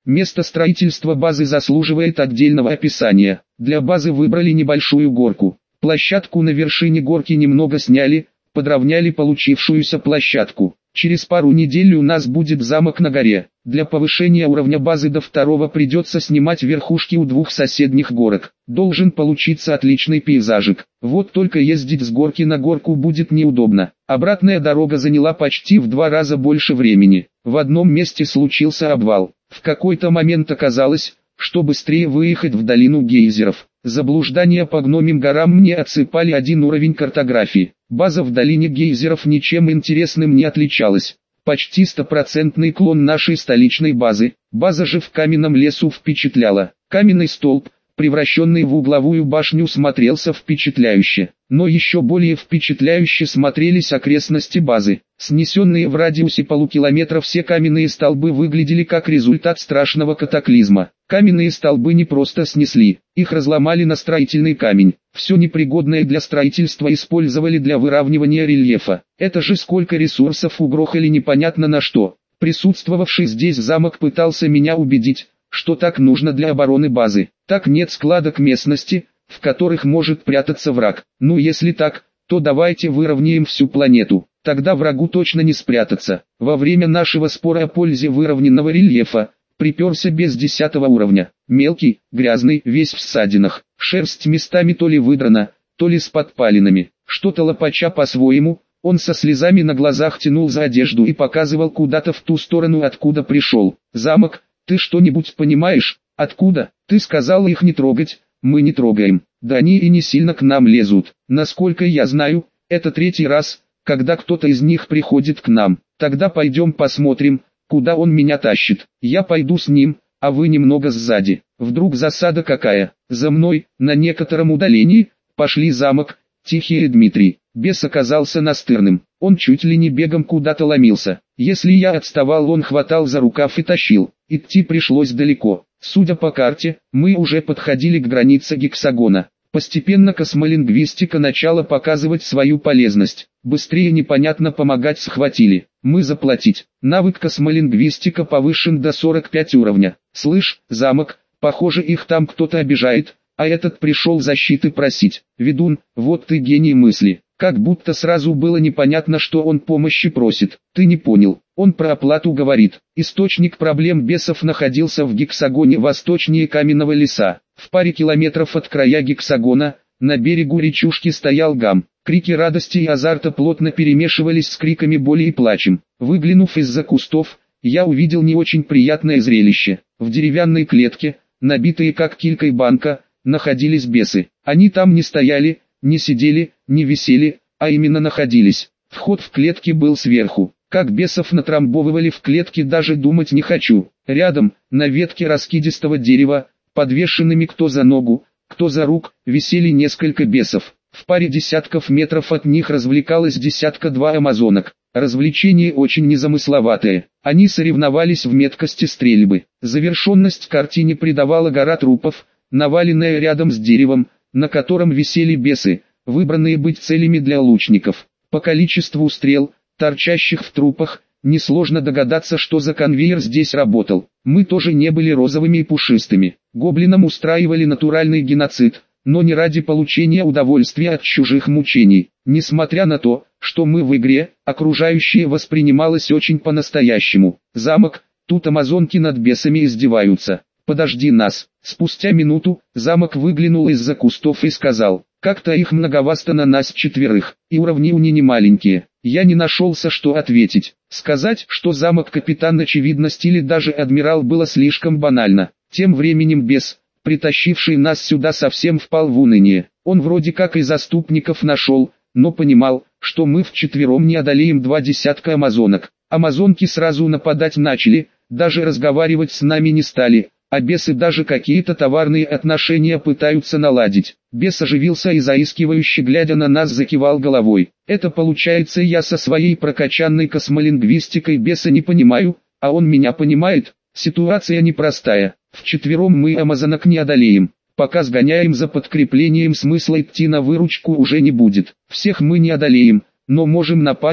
Место строительства базы заслуживает отдельного описания. Для базы выбрали небольшую горку. Площадку на вершине горки немного сняли, подровняли получившуюся площадку. Через пару недель у нас будет замок на горе. Для повышения уровня базы до второго придется снимать верхушки у двух соседних горок. Должен получиться отличный пейзажик. Вот только ездить с горки на горку будет неудобно. Обратная дорога заняла почти в 2 раза больше времени. В одном месте случился обвал. В какой-то момент оказалось, что быстрее выехать в долину гейзеров. Заблуждания по гномим горам мне отсыпали 1 уровень картографии. База в долине гейзеров ничем интересным не отличалась. Почти 100% клон нашей столичной базы. База же в каменном лесу впечатляла. Каменный столб, превращенный в угловую башню, смотрелся впечатляюще. Но еще более впечатляюще смотрелись окрестности базы. Снесенные в радиусе полукилометра все каменные столбы выглядели как результат страшного катаклизма. Каменные столбы не просто снесли, их разломали на строительный камень. Все непригодное для строительства использовали для выравнивания рельефа. Это же сколько ресурсов угрохали непонятно на что. Присутствовавший здесь замок пытался меня убедить, что так нужно для обороны базы. Так нет складок местности, в которых может прятаться враг. Ну если так, то давайте выровняем всю планету. Тогда врагу точно не спрятаться. Во время нашего спора о пользе выровненного рельефа, приперся без 10 уровня. Мелкий, грязный, весь в ссадинах. Шерсть местами то ли выдрана, то ли с подпалинами. Что-то лопача по-своему, он со слезами на глазах тянул за одежду и показывал куда-то в ту сторону, откуда пришел. «Замок, ты что-нибудь понимаешь? Откуда? Ты сказал их не трогать, мы не трогаем. Да они и не сильно к нам лезут. Насколько я знаю, это 3-й раз, когда кто-то из них приходит к нам. Тогда пойдем посмотрим, куда он меня тащит. Я пойду с ним, а вы немного сзади. Вдруг засада какая? За мной, на некотором удалении, пошли замок, Тихий и Дмитрий. Бес оказался настырным. Он чуть ли не бегом куда-то ломился. Если я отставал, он хватал за рукав и тащил. Идти пришлось далеко. Судя по карте, мы уже подходили к границе гексагона. Постепенно космолингвистика начала показывать свою полезность. Быстрее непонятно помогать схватили. Мы заплатить. Навык космолингвистика повышен до 45 уровня. Слышь, замок, похоже их там кто-то обижает, а этот пришел защиты просить. Ведун, вот ты гений мысли. Как будто сразу было непонятно, что он помощи просит. Ты не понял, он про оплату говорит. Источник проблем бесов находился в гексагоне восточнее каменного леса. В паре километров от края гексагона, на берегу речушки стоял гам. Крики радости и азарта плотно перемешивались с криками боли и плачем. Выглянув из-за кустов, я увидел не очень приятное зрелище. В деревянной клетке, набитые как килькой банка, находились бесы. Они там не стояли, не сидели, не висели, а именно находились. Вход в клетки был сверху. Как бесов натрамбовывали в клетки, даже думать не хочу. Рядом, на ветке раскидистого дерева, подвешенными кто за ногу, кто за рук, висели несколько бесов. В паре десятков метров от них развлекалось 1-2 амазонок. Развлечение очень незамысловатое. Они соревновались в меткости стрельбы. Завершенность картине придавала гора трупов, наваленная рядом с деревом, на котором висели бесы, выбранные быть целями для лучников. По количеству стрел, торчащих в трупах, несложно догадаться, что за конвейер здесь работал. Мы тоже не были розовыми и пушистыми. Гоблинам устраивали натуральный геноцид, но не ради получения удовольствия от чужих мучений. Несмотря на то, что мы в игре, окружающее воспринималось очень по-настоящему. Замок, тут амазонки над бесами издеваются. Подожди нас. Спустя минуту, замок выглянул из-за кустов и сказал, как-то их многовато на нас 4, и уровни у не маленькие. Я не нашелся, что ответить. Сказать, что замок капитан очевидность или даже адмирал, было слишком банально. Тем временем бес, притащивший нас сюда, совсем впал в уныние. Он вроде как и заступников нашел, но понимал, что мы вчетвером не одолеем 20 амазонок. Амазонки сразу нападать начали, даже разговаривать с нами не стали. А бесы даже какие-то товарные отношения пытаются наладить. Бес оживился и заискивающе глядя на нас закивал головой. Это получается, я со своей прокачанной космолингвистикой беса не понимаю, а он меня понимает. Ситуация непростая. Вчетвером мы амазонок не одолеем. Пока сгоняем за подкреплением, смысла идти на выручку уже не будет. Всех мы не одолеем, но можем напасть,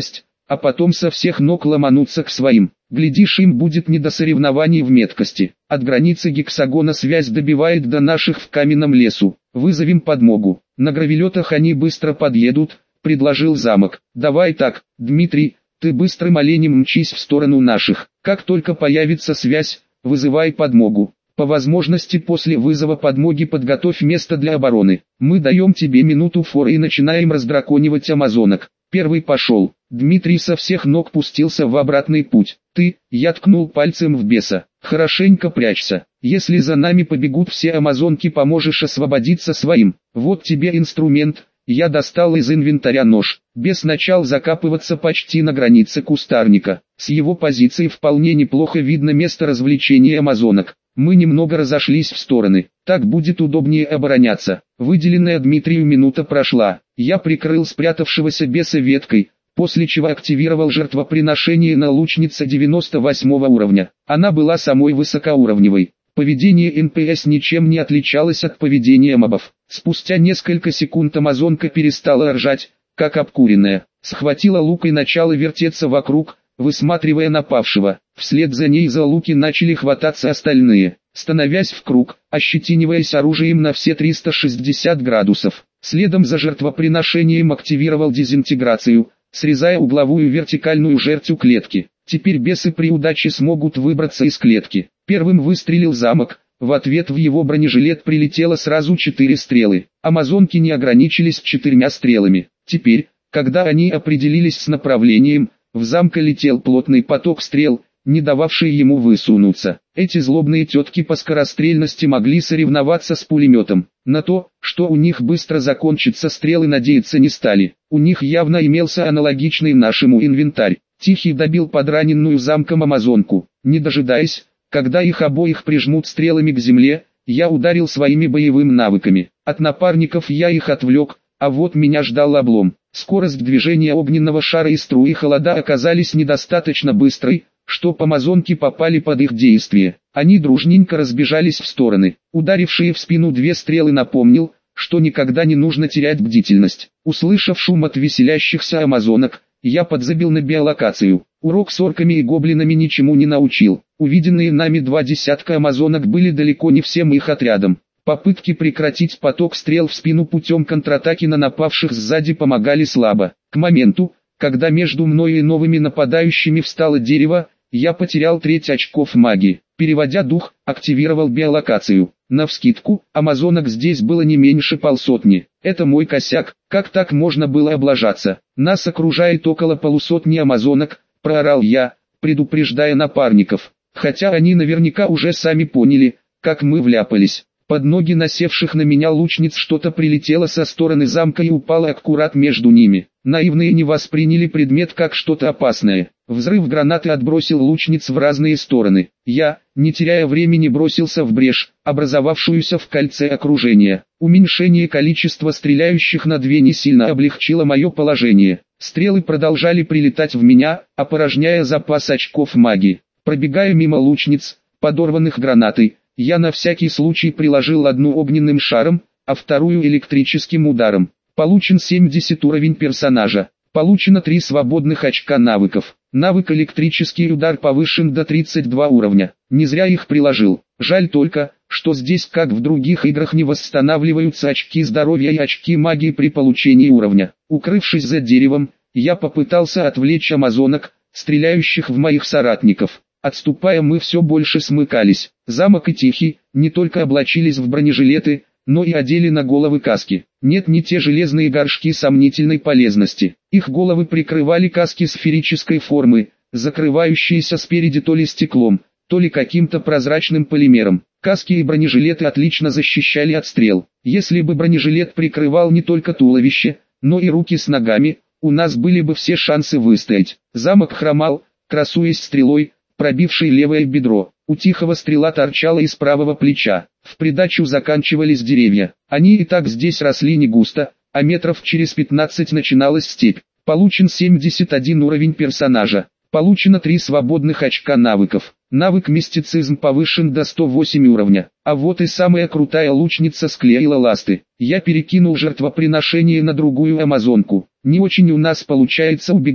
а потом со всех ног ломануться к своим. Глядишь, им будет не до соревнований в меткости. От границы гексагона связь добивает до наших в каменном лесу. Вызовем подмогу. На гравелетах они быстро подъедут, предложил Замок. Давай так, Дмитрий, ты быстрым оленем мчись в сторону наших. Как только появится связь, вызывай подмогу. По возможности после вызова подмоги подготовь место для обороны. Мы даем тебе минуту форы и начинаем раздраконивать амазонок. Первый пошел. Дмитрий со всех ног пустился в обратный путь. Я ткнул пальцем в беса. Хорошенько прячься. Если за нами побегут все амазонки, поможешь освободиться своим. Вот тебе инструмент. Я достал из инвентаря нож. Бес начал закапываться почти на границе кустарника. С его позиции вполне неплохо видно место развлечения амазонок. Мы немного разошлись в стороны. Так будет удобнее обороняться. Выделенная Дмитрию минута прошла. Я прикрыл спрятавшегося беса веткой, после чего активировал жертвоприношение на лучнице 98 уровня. Она была самой высокоуровневой. Поведение НПС ничем не отличалось от поведения мобов. Спустя несколько секунд амазонка перестала ржать, как обкуренная. Схватила лук и начала вертеться вокруг, высматривая напавшего. Вслед за ней за луки начали хвататься остальные, становясь в круг, ощетиниваясь оружием на все 360 градусов. Следом за жертвоприношением активировал дезинтеграцию, срезая угловую вертикальную жертву клетки. Теперь бесы при удаче смогут выбраться из клетки. Первым выстрелил Замок, в ответ в его бронежилет прилетело сразу 4 стрелы. Амазонки не ограничились 4 стрелами. Теперь, когда они определились с направлением, в Замка летел плотный поток стрел, не дававший ему высунуться. Эти злобные тетки по скорострельности могли соревноваться с пулеметом. На то, что у них быстро закончатся стрелы, надеяться не стали. У них явно имелся аналогичный нашему инвентарь. Тихий добил подраненную Замком амазонку. Не дожидаясь, когда их обоих прижмут стрелами к земле, я ударил своими боевыми навыками. От напарников я их отвлек, а вот меня ждал облом. Скорость движения огненного шара и струи холода оказались недостаточно быстрой, чтоб амазонки попали под их действие. Они дружненько разбежались в стороны. Ударившие в спину 2 стрелы напомнил, что никогда не нужно терять бдительность. Услышав шум от веселящихся амазонок, я подзабил на биолокацию. Урок с орками и гоблинами ничему не научил. Увиденные нами 2 десятка амазонок были далеко не всем их отрядом. Попытки прекратить поток стрел в спину путем контратаки на напавших сзади помогали слабо. К моменту, когда между мной и новыми нападающими встало дерево, я потерял 3 очков магии. Переводя дух, активировал биолокацию. Навскидку, амазонок здесь было не меньше 150. Это мой косяк, как так можно было облажаться? Нас окружает около 150 амазонок, проорал я, предупреждая напарников. Хотя они наверняка уже сами поняли, как мы вляпались. Под ноги насевших на меня лучниц что-то прилетело со стороны Замка и упало аккурат между ними. Наивные не восприняли предмет как что-то опасное. Взрыв гранаты отбросил лучниц в разные стороны. Я, не теряя времени, бросился в брешь, образовавшуюся в кольце окружения. Уменьшение количества стреляющих на 2 не сильно облегчило мое положение. Стрелы продолжали прилетать в меня, опорожняя запас очков магии. Пробегая мимо лучниц, подорванных гранатой, я на всякий случай приложил одну огненным шаром, а вторую электрическим ударом. Получен 70 уровень персонажа. Получено 3 свободных очка навыков. Навык электрический удар повышен до 32 уровня. Не зря их приложил. Жаль только, что здесь, как в других играх, не восстанавливаются очки здоровья и очки магии при получении уровня. Укрывшись за деревом, я попытался отвлечь амазонок, стреляющих в моих соратников. Отступая, мы все больше смыкались. Замок и Тихий не только облачились в бронежилеты, но и одели на головы каски. Нет, не те железные горшки сомнительной полезности. Их головы прикрывали каски сферической формы, закрывающиеся спереди то ли стеклом, то ли каким-то прозрачным полимером. Каски и бронежилеты отлично защищали от стрел. Если бы бронежилет прикрывал не только туловище, но и руки с ногами, у нас были бы все шансы выстоять. Замок хромал, красуясь стрелой, пробившей левое бедро. У Тихого стрела торчала из правого плеча. В придачу заканчивались деревья. Они и так здесь росли не густо, а метров через 15 начиналась степь. Получен 71 уровень персонажа. Получено 3 свободных очка навыков. Навык мистицизм повышен до 108 уровня. А вот и самая крутая лучница склеила ласты. Я перекинул жертвоприношение на другую амазонку. Не очень у нас получается убегать,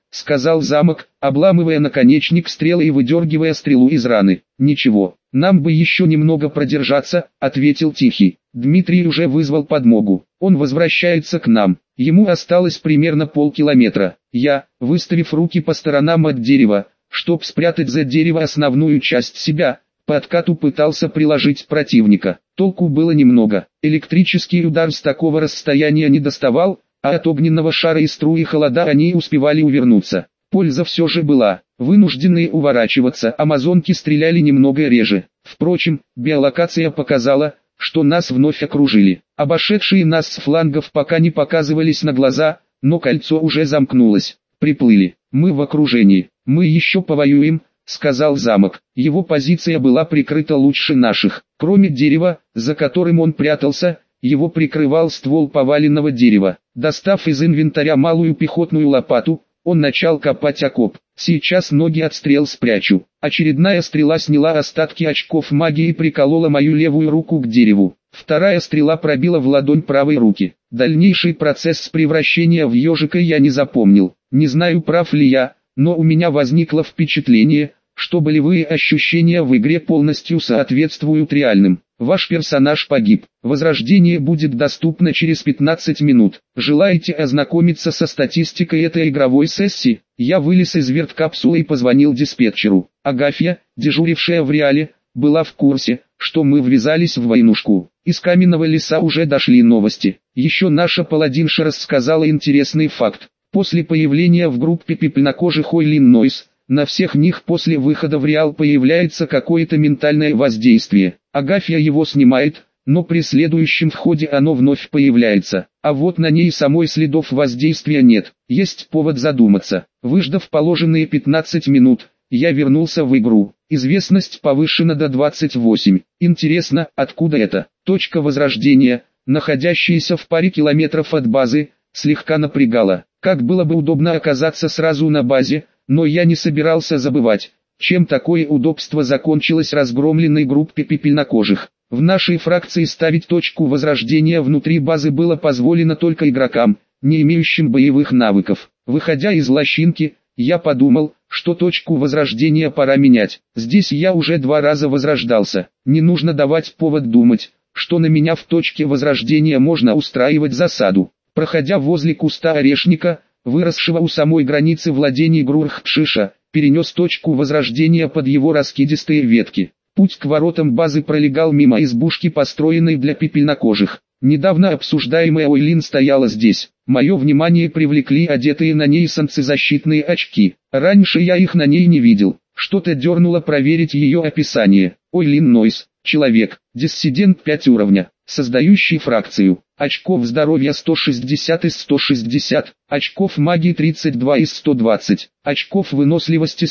сказал замок, обламывая наконечник стрелы и выдергивая стрелу из раны. Ничего, нам бы еще немного продержаться, ответил Тихий. Дмитрий уже вызвал подмогу, он возвращается к нам, ему осталось примерно полкилометра. Я, выставив руки по сторонам от дерева, чтоб спрятать за дерево основную часть себя, по откату пытался приложить противника. Толку было немного, электрический удар с такого расстояния не доставал, а от огненного шара и струи холода они успевали увернуться. Польза все же была, вынужденные уворачиваться, амазонки стреляли немного реже. Впрочем, биолокация показала, что нас вновь окружили. Обошедшие нас с флангов пока не показывались на глаза, но кольцо уже замкнулось. Приплыли, мы в окружении, мы еще повоюем, сказал замок. Его позиция была прикрыта лучше наших. Кроме дерева, за которым он прятался, его прикрывал ствол поваленного дерева. Достав из инвентаря малую пехотную лопату, он начал копать окоп. Сейчас ноги от стрел спрячу. Очередная стрела сняла остатки очков магии и приколола мою левую руку к дереву. Вторая стрела пробила в ладонь правой руки. Дальнейший процесс превращения в ежика я не запомнил. Не знаю, прав ли я, но у меня возникло впечатление, что болевые ощущения в игре полностью соответствуют реальным. Ваш персонаж погиб. Возрождение будет доступно через 15 минут. Желаете ознакомиться со статистикой этой игровой сессии? Я вылез из верткапсулы и позвонил диспетчеру. Агафья, дежурившая в реале, была в курсе, что мы ввязались в войнушку. Из каменного леса уже дошли новости. Еще наша паладинша рассказала интересный факт. После появления в группе пепельнокожих Illinois, на всех них после выхода в реал появляется какое-то ментальное воздействие. Агафья его снимает, но при следующем входе оно вновь появляется. А вот на ней самой следов воздействия нет. Есть повод задуматься. Выждав положенные 15 минут, я вернулся в игру. Известность повышена до 28. Интересно, откуда это? Точка возрождения, находящаяся в паре километров от базы, слегка напрягала. Как было бы удобно оказаться сразу на базе, но я не собирался забывать, чем такое удобство закончилось разгромленной группе пепельнокожих. В нашей фракции ставить точку возрождения внутри базы было позволено только игрокам, не имеющим боевых навыков. Выходя из лощинки, я подумал, что точку возрождения пора менять. Здесь я уже 2 раза возрождался. Не нужно давать повод думать, что на меня в точке возрождения можно устраивать засаду. Проходя возле куста орешника, выросшего у самой границы владений Грурхпшиша, перенес точку возрождения под его раскидистые ветки. Путь к воротам базы пролегал мимо избушки, построенной для пепельнокожих. Недавно обсуждаемая Ойлин стояла здесь. Мое внимание привлекли одетые на ней солнцезащитные очки. Раньше я их на ней не видел. Что-то дернуло проверить ее описание. Illinois, человек, диссидент 5 уровня, создающий фракцию. Очков здоровья 160 из 160, очков магии 32 из 120, очков выносливости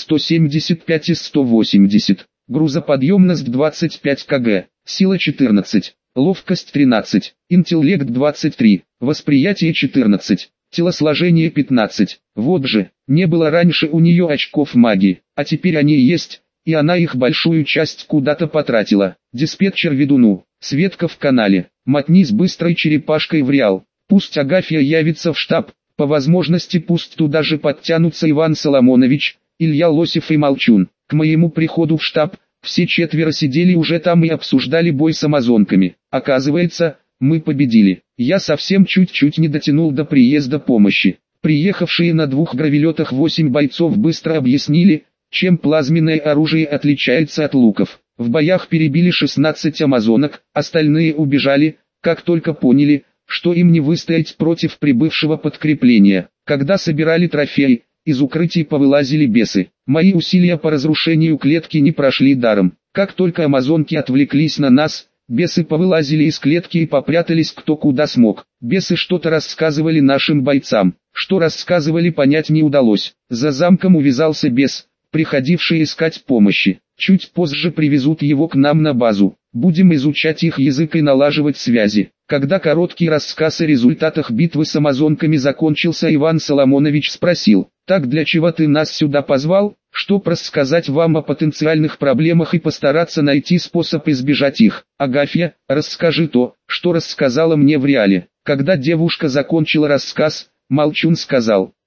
175 из 180, грузоподъемность 25 кг, сила 14, ловкость 13, интеллект 23, восприятие 14, телосложение 15. Вот же, не было раньше у нее очков магии, а теперь они есть, и она их большую часть куда-то потратила. Диспетчер ведуну, Светка в канале. Мотни с быстрой черепашкой в реал. Пусть Агафья явится в штаб, по возможности пусть туда же подтянутся Иван Соломонович, Илья Лосев и Молчун. К моему приходу в штаб, все 4 сидели уже там и обсуждали бой с амазонками. Оказывается, мы победили. Я совсем чуть-чуть не дотянул до приезда помощи. Приехавшие на 2 гравелетах 8 бойцов быстро объяснили, чем плазменное оружие отличается от луков. В боях перебили 16 амазонок, остальные убежали, как только поняли, что им не выстоять против прибывшего подкрепления. Когда собирали трофеи, из укрытий повылазили бесы. Мои усилия по разрушению клетки не прошли даром. Как только амазонки отвлеклись на нас, бесы повылазили из клетки и попрятались кто куда смог. Бесы что-то рассказывали нашим бойцам. Что рассказывали, понять не удалось. За замком увязался бес, приходивший искать помощи. Чуть позже привезут его к нам на базу. Будем изучать их язык и налаживать связи. Когда короткий рассказ о результатах битвы с амазонками закончился, Иван Соломонович спросил: «Так для чего ты нас сюда позвал? Чтоб рассказать вам о потенциальных проблемах и постараться найти способ избежать их. Агафья, расскажи то, что рассказала мне в реале». Когда девушка закончила рассказ, Молчун сказал: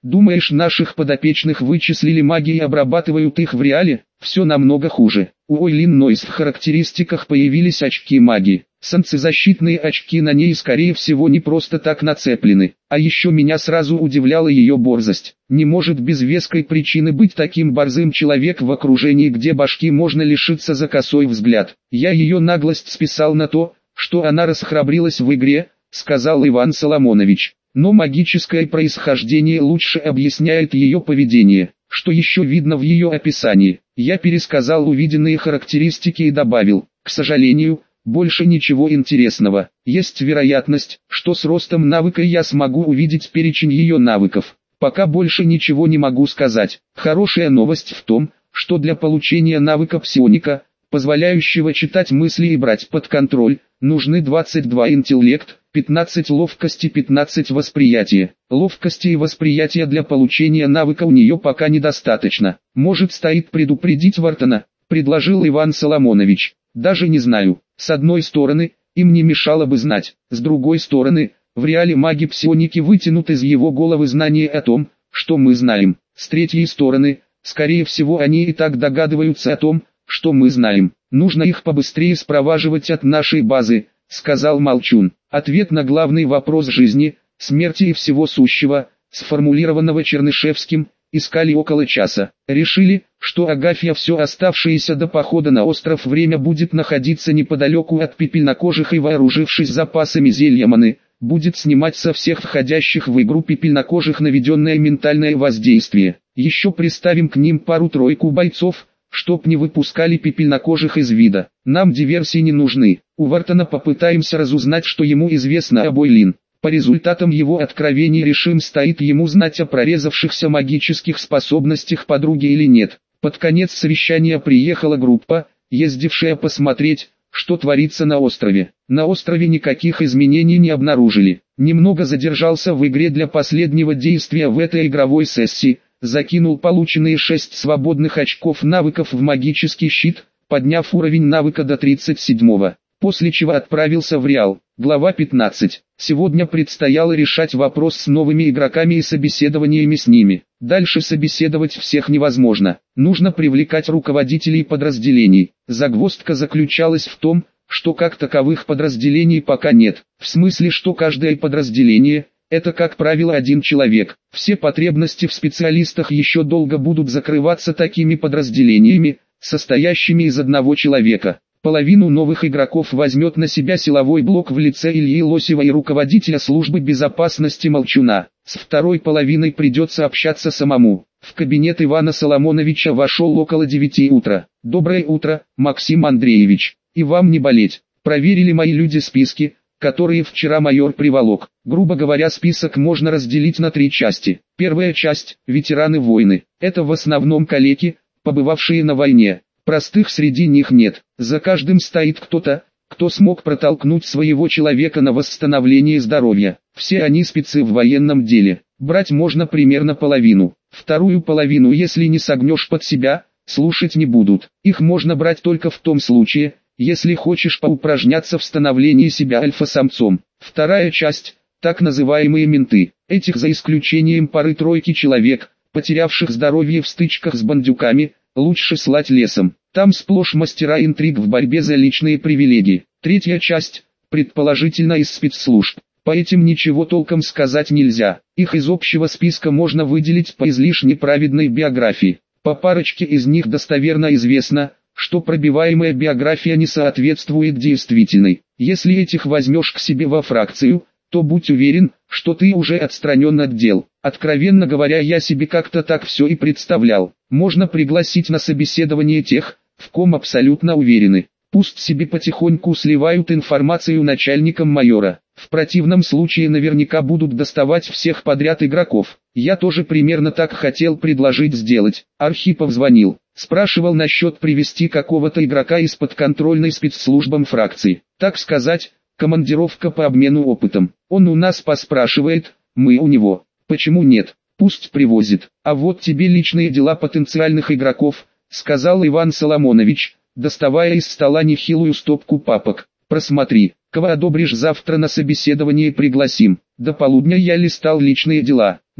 Думаешь, наших подопечных вычислили маги и обрабатывают их в реале? Все намного хуже. У Ойлин Нойс в характеристиках появились очки маги. Солнцезащитные очки на ней скорее всего не просто так нацеплены. А еще меня сразу удивляла ее борзость. Не может без веской причины быть таким борзым человек в окружении, где башки можно лишиться за косой взгляд. Я ее наглость списал на то, что она расхрабрилась в игре, сказал Иван Соломонович. Но магическое происхождение лучше объясняет ее поведение, что еще видно в ее описании. Я пересказал увиденные характеристики и добавил, к сожалению, больше ничего интересного. Есть вероятность, что с ростом навыка я смогу увидеть перечень ее навыков. Пока больше ничего не могу сказать. Хорошая новость в том, что для получения навыка псионика, позволяющего читать мысли и брать под контроль, нужны 22 интеллект, 15 ловкости, 15 восприятия. Ловкости и восприятия для получения навыка у нее пока недостаточно. Может, стоит предупредить Вартона, предложил Иван Соломонович. Даже не знаю. С одной стороны, им не мешало бы знать. С другой стороны, в реале маги-псионики вытянут из его головы знания о том, что мы знаем. С третьей стороны, скорее всего они и так догадываются о том, что мы знаем. Нужно их побыстрее спроваживать от нашей базы, сказал Молчун. Ответ на главный вопрос жизни, смерти и всего сущего, сформулированного Чернышевским, искали около часа. Решили, что Агафья все оставшееся до похода на остров время будет находиться неподалеку от пепельнокожих и, вооружившись запасами зелья маны, будет снимать со всех входящих в игру пепельнокожих наведенное ментальное воздействие. Еще приставим к ним пару-тройку бойцов, чтоб не выпускали пепельнокожих из вида. Нам диверсии не нужны. У Вартона попытаемся разузнать, что ему известно об Ойлин. По результатам его откровений решим, стоит ему знать о прорезавшихся магических способностях подруги или нет. Под конец совещания приехала группа, ездившая посмотреть, что творится на острове. На острове никаких изменений не обнаружили. Немного задержался в игре для последнего действия в этой игровой сессии, закинул полученные 6 свободных очков навыков в магический щит, подняв уровень навыка до 37-го, после чего отправился в Реал. Глава 15. Сегодня предстояло решать вопрос с новыми игроками и собеседованиями с ними. Дальше собеседовать всех невозможно. Нужно привлекать руководителей подразделений. Загвоздка заключалась в том, что как таковых подразделений пока нет. В смысле, что каждое подразделение – это, как правило, один человек. Все потребности в специалистах еще долго будут закрываться такими подразделениями, состоящими из одного человека. Половину новых игроков возьмет на себя силовой блок в лице Ильи Лосева и руководителя службы безопасности Молчуна. С второй половиной придется общаться самому. В кабинет Ивана Соломоновича вошел около 9 утра. «Доброе утро, Максим Андреевич. И вам не болеть. Проверили мои люди списки, которые вчера майор приволок. Грубо говоря, список можно разделить на 3 части. Первая часть – ветераны войны. Это в основном калеки, побывавшие на войне. Простых среди них нет. За каждым стоит кто-то, кто смог протолкнуть своего человека на восстановление здоровья. Все они спецы в военном деле. Брать можно примерно половину. Вторую половину, если не согнешь под себя, слушать не будут. Их можно брать только в том случае, если хочешь поупражняться в становлении себя альфа-самцом. Вторая часть – так называемые менты. Этих за исключением пары-тройки человек, потерявших здоровье в стычках с бандюками, лучше слать лесом. Там сплошь мастера интриг в борьбе за личные привилегии. Третья часть, предположительно из спецслужб. По этим ничего толком сказать нельзя. Их из общего списка можно выделить по излишне праведной биографии. По парочке из них достоверно известно, что пробиваемая биография не соответствует действительной. Если этих возьмешь к себе во фракцию, то будь уверен, что ты уже отстранен от дел. Откровенно говоря, я себе как-то так все и представлял. Можно пригласить на собеседование тех, в ком абсолютно уверены. Пусть себе потихоньку сливают информацию начальникам майора. В противном случае наверняка будут доставать всех подряд игроков. Я тоже примерно так хотел предложить сделать. Архипов звонил. Спрашивал насчет привести какого-то игрока из подконтрольной спецслужбам фракции. Так сказать, командировка по обмену опытом. Он у нас поспрашивает, мы у него. Почему нет? Пусть привозит. А вот тебе личные дела потенциальных игроков, сказал Иван Соломонович, доставая из стола нехилую стопку папок. Просмотри, кого одобришь завтра на собеседование пригласим. До полудня я листал личные дела.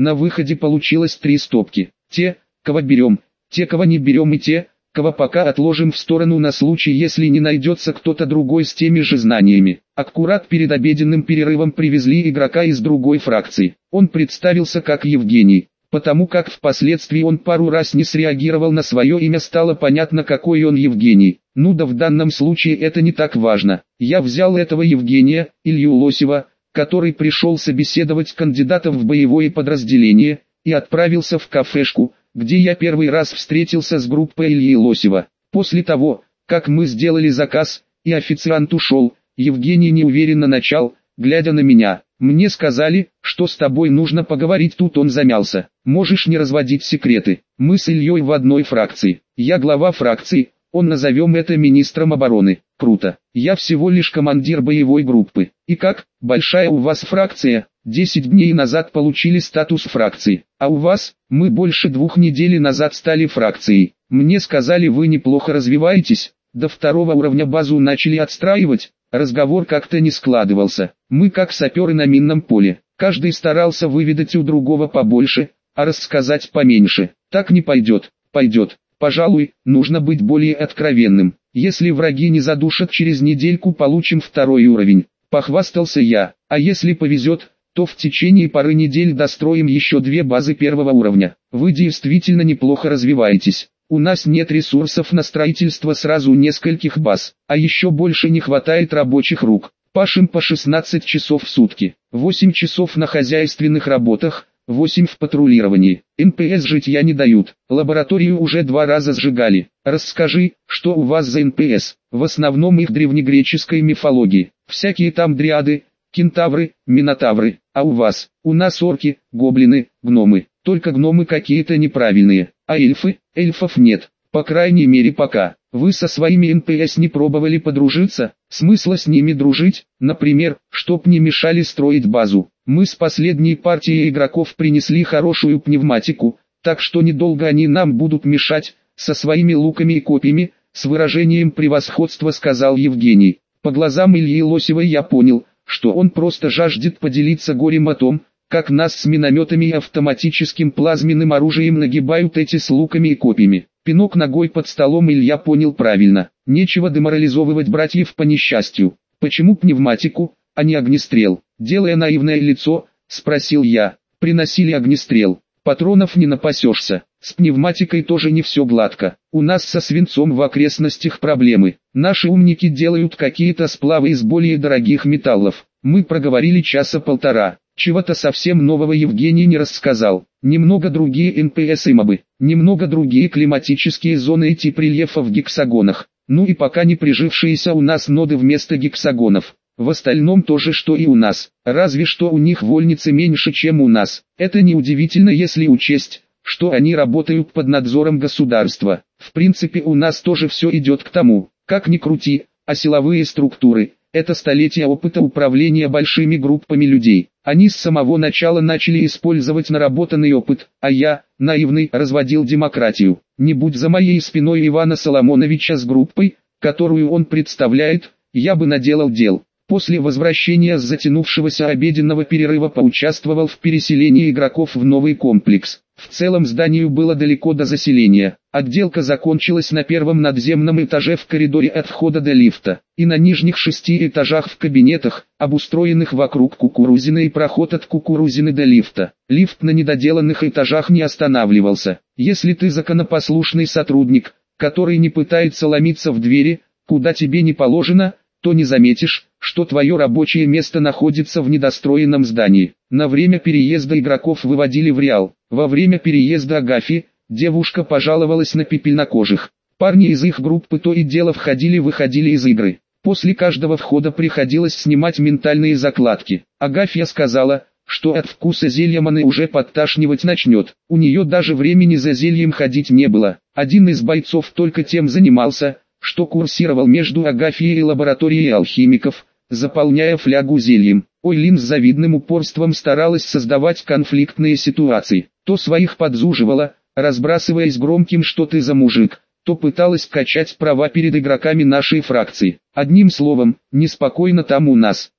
На выходе получилось 3 стопки. Те, кого берем, те, кого не берем и те, кого пока отложим в сторону на случай, если не найдется кто-то другой с теми же знаниями. Аккурат перед обеденным перерывом привезли игрока из другой фракции. Он представился как Евгений. Потому как впоследствии он пару раз не среагировал на свое имя, стало понятно, какой он Евгений. Ну да, в данном случае это не так важно. Я взял этого Евгения, Илью Лосева, который пришел собеседовать кандидатов в боевое подразделение, и отправился в кафешку, где я первый раз встретился с группой Ильи Лосева. После того, как мы сделали заказ, и официант ушел, Евгений неуверенно начал, глядя на меня: «Мне сказали, что с тобой нужно поговорить». Тут он замялся. «Можешь не разводить секреты. Мы с Ильей в одной фракции. Я глава фракции, он, назовем это, министром обороны». «Круто. Я всего лишь командир боевой группы. И как, большая у вас фракция?» 10 дней назад получили статус фракции. «А у вас?» «Мы больше 2 недель назад стали фракцией. Мне сказали, вы неплохо развиваетесь. До 2-го уровня базу начали отстраивать». Разговор как-то не складывался. Мы как саперы на минном поле. Каждый старался выведать у другого побольше, а рассказать поменьше. Так не пойдет. Пойдет. Пожалуй, нужно быть более откровенным. Если враги не задушат, через недельку получим 2-й уровень. Похвастался я. А если повезет, то в течение пары недель достроим еще 2 базы 1-го уровня. Вы действительно неплохо развиваетесь. У нас нет ресурсов на строительство сразу нескольких баз, а еще больше не хватает рабочих рук. Пашем по 16 часов в сутки, 8 часов на хозяйственных работах, 8 в патрулировании. НПС житья не дают, лабораторию уже 2 раза сжигали. Расскажи, что у вас за НПС? В основном их древнегреческой мифологии, всякие там дриады, кентавры, минотавры. А у вас? У нас орки, гоблины, гномы. Только гномы какие-то неправильные. А эльфы? Эльфов нет. По крайней мере пока. Вы со своими НПС не пробовали подружиться? Смысла с ними дружить? Например, чтоб не мешали строить базу. Мы с последней партией игроков принесли хорошую пневматику, так что недолго они нам будут мешать, со своими луками и копьями, с выражением превосходства сказал Евгений. По глазам Ильи Лосева я понял, что он просто жаждет поделиться горем о том, как нас с минометами и автоматическим плазменным оружием нагибают эти с луками и копьями. Пинок ногой под столом Илья понял правильно. Нечего деморализовывать братьев по несчастью. Почему пневматику, а не огнестрел? Делая наивное лицо, спросил я. Приносили огнестрел. Патронов не напасешься. С пневматикой тоже не все гладко. У нас со свинцом в окрестностях проблемы. Наши умники делают какие-то сплавы из более дорогих металлов. Мы проговорили часа полтора. Чего-то совсем нового Евгений не рассказал. Немного другие НПС и мобы, немного другие климатические зоны и тип рельефа в гексагонах. Ну и пока не прижившиеся у нас ноды вместо гексагонов. В остальном то же, что и у нас. Разве что у них вольницы меньше, чем у нас. Это неудивительно, если учесть, что они работают под надзором государства. В принципе, у нас тоже все идет к тому. Как ни крути, а силовые структуры – это столетия опыта управления большими группами людей. Они с самого начала начали использовать наработанный опыт, а я, наивный, разводил демократию. Не будь за моей спиной Ивана Соломоновича с группой, которую он представляет, я бы наделал дел. После возвращения с затянувшегося обеденного перерыва поучаствовал в переселении игроков в новый комплекс. В целом зданию было далеко до заселения. Отделка закончилась на 1-м надземном этаже в коридоре от входа до лифта, и на нижних 6 этажах в кабинетах, обустроенных вокруг Кукурузины, и проход от Кукурузины до лифта. Лифт на недоделанных этажах не останавливался. Если ты законопослушный сотрудник, который не пытается ломиться в двери, куда тебе не положено, то не заметишь, что твое рабочее место находится в недостроенном здании. На время переезда игроков выводили в Реал. Во время переезда Агафьи, девушка пожаловалась на пепельнокожих. Парни из их группы то и дело входили-выходили из игры. После каждого входа приходилось снимать ментальные закладки. Агафья сказала, что от вкуса зелья маны уже подташнивать начнет. У нее даже времени за зельем ходить не было. Один из бойцов только тем занимался, что курсировал между Агафьей и лабораторией алхимиков, заполняя флягу зельем. Ойлин с завидным упорством старалась создавать конфликтные ситуации. То своих подзуживала, разбрасываясь громким «что ты за мужик», то пыталась качать права перед игроками нашей фракции. Одним словом, неспокойно там у нас.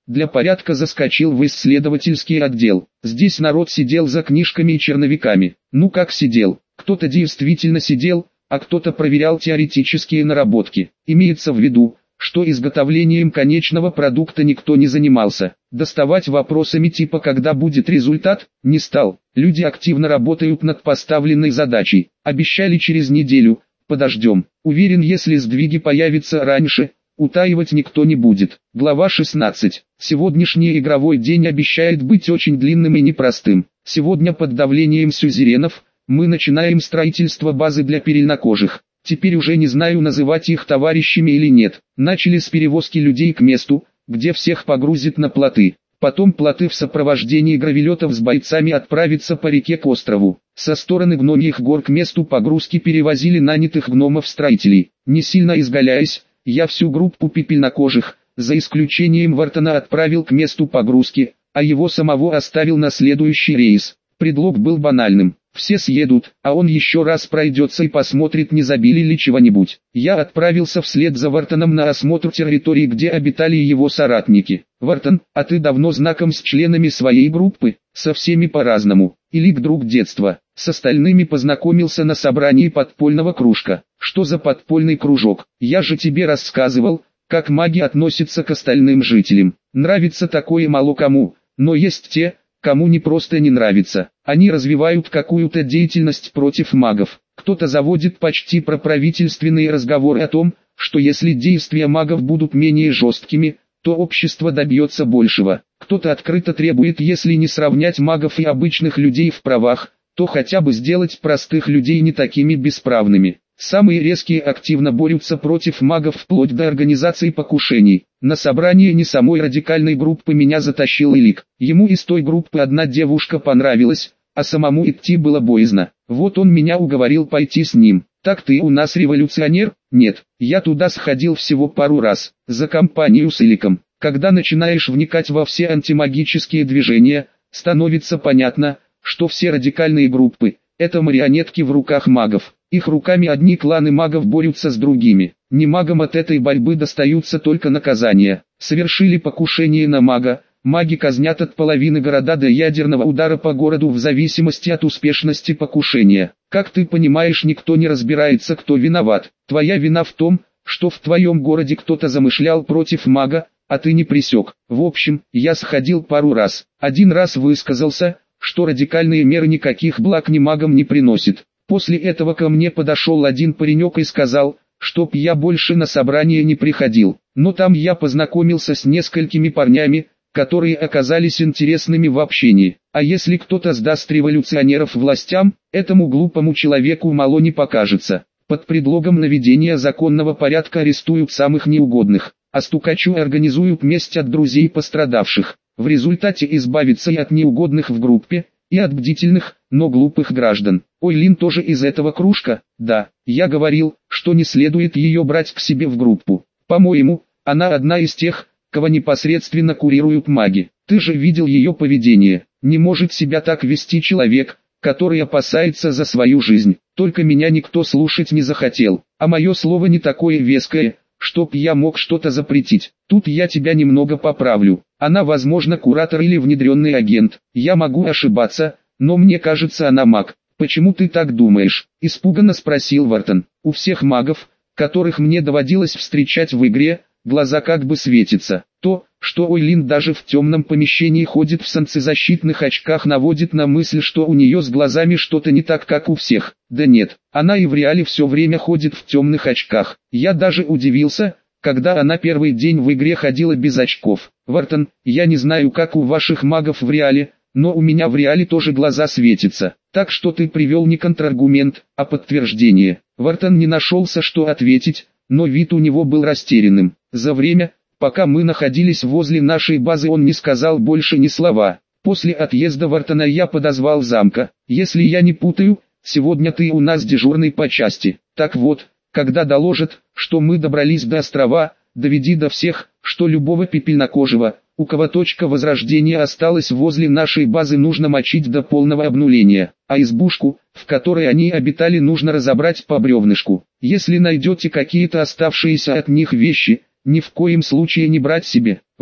Для порядка заскочил в исследовательский отдел. Здесь народ сидел за книжками и черновиками. Ну как сидел? Кто-то действительно сидел, а кто-то проверял теоретические наработки. Имеется в виду, что изготовлением конечного продукта никто не занимался. Доставать вопросами типа «когда будет результат?» не стал. Люди активно работают над поставленной задачей. Обещали через неделю, подождем. Уверен, если сдвиги появятся раньше, утаивать никто не будет. Глава 16. Сегодняшний игровой день обещает быть очень длинным и непростым. Сегодня под давлением сюзеренов мы начинаем строительство базы для перельнокожих. Теперь уже не знаю, называть их товарищами или нет. Начали с перевозки людей к месту, где всех погрузят на плоты. Потом плоты в сопровождении гравелетов с бойцами отправятся по реке к острову. Со стороны гномьих гор к месту погрузки перевозили нанятых гномов-строителей. Не сильно изгаляясь, я всю группу пепельнокожих, за исключением Вартона, отправил к месту погрузки, а его самого оставил на следующий рейс. Предлог был банальным. Все съедут, а он еще раз пройдется и посмотрит, не забили ли чего-нибудь. Я отправился вслед за Вартоном на осмотр территории, где обитали его соратники. Вартон, а ты давно знаком с членами своей группы? Со всеми по-разному. Илик друг детства. С остальными познакомился на собрании подпольного кружка. Что за подпольный кружок? Я же тебе рассказывал, как маги относятся к остальным жителям. Нравится такое мало кому, но есть те, кому не просто не нравится. Они развивают какую-то деятельность против магов. Кто-то заводит почти проправительственные разговоры о том, что если действия магов будут менее жесткими, то общество добьется большего. Кто-то открыто требует, если не сравнять магов и обычных людей в правах, то хотя бы сделать простых людей не такими бесправными. Самые резкие активно борются против магов вплоть до организации покушений. На собрание не самой радикальной группы меня затащил Илик. Ему из той группы одна девушка понравилась, а самому идти было боязно. Вот он меня уговорил пойти с ним. «Так ты у нас революционер?» «Нет, я туда сходил всего пару раз, за компанию с Иликом». Когда начинаешь вникать во все антимагические движения, становится понятно, что все радикальные группы – это марионетки в руках магов. Их руками одни кланы магов борются с другими. Не магам от этой борьбы достаются только наказания. Совершили покушение на мага, маги казнят от половины города до ядерного удара по городу в зависимости от успешности покушения. Как ты понимаешь, никто не разбирается, кто виноват. Твоя вина в том, что в твоем городе кто-то замышлял против мага, а ты не пресек. В общем, я сходил пару раз. Один раз высказался, что радикальные меры никаких благ ни магам не приносят. После этого ко мне подошел один паренек и сказал, чтоб я больше на собрание не приходил. Но там я познакомился с несколькими парнями, которые оказались интересными в общении. А если кто-то сдаст революционеров властям, этому глупому человеку мало не покажется. Под предлогом наведения законного порядка арестуют самых неугодных, а стукачу организуют месть от друзей пострадавших. В результате избавиться и от неугодных в группе, и от бдительных, но глупых граждан. Ойлин тоже из этого кружка? Да, я говорил, что не следует ее брать к себе в группу. По-моему, она одна из тех, кого непосредственно курируют маги. Ты же видел ее поведение. Не может себя так вести человек, который опасается за свою жизнь. Только меня никто слушать не захотел, а мое слово не такое веское, чтоб я мог что-то запретить. Тут я тебя немного поправлю. Она, возможно, куратор или внедренный агент. Я могу ошибаться, но мне кажется, она маг. Почему ты так думаешь? Испуганно спросил Вартон. У всех магов, которых мне доводилось встречать в игре, глаза как бы светятся. То, что Ойлин даже в темном помещении ходит в солнцезащитных очках, наводит на мысль, что у нее с глазами что-то не так, как у всех. Да нет, она и в реале все время ходит в темных очках. Я даже удивился, когда она первый день в игре ходила без очков. Вартон, я не знаю, как у ваших магов в реале, но у меня в реале тоже глаза светятся. Так что ты привел не контраргумент, а подтверждение. Вартон не нашелся, что ответить, но вид у него был растерянным. За время, пока мы находились возле нашей базы, он не сказал больше ни слова. После отъезда Вартона я подозвал замка. Если я не путаю, сегодня ты у нас дежурный по части. Так вот, когда доложат, что мы добрались до острова, доведи до всех, что любого пепельнокожего, у кого точка возрождения осталась возле нашей базы, нужно мочить до полного обнуления, а избушку, в которой они обитали, нужно разобрать по бревнышку. Если найдете какие-то оставшиеся от них вещи, ни в коем случае не брать себе.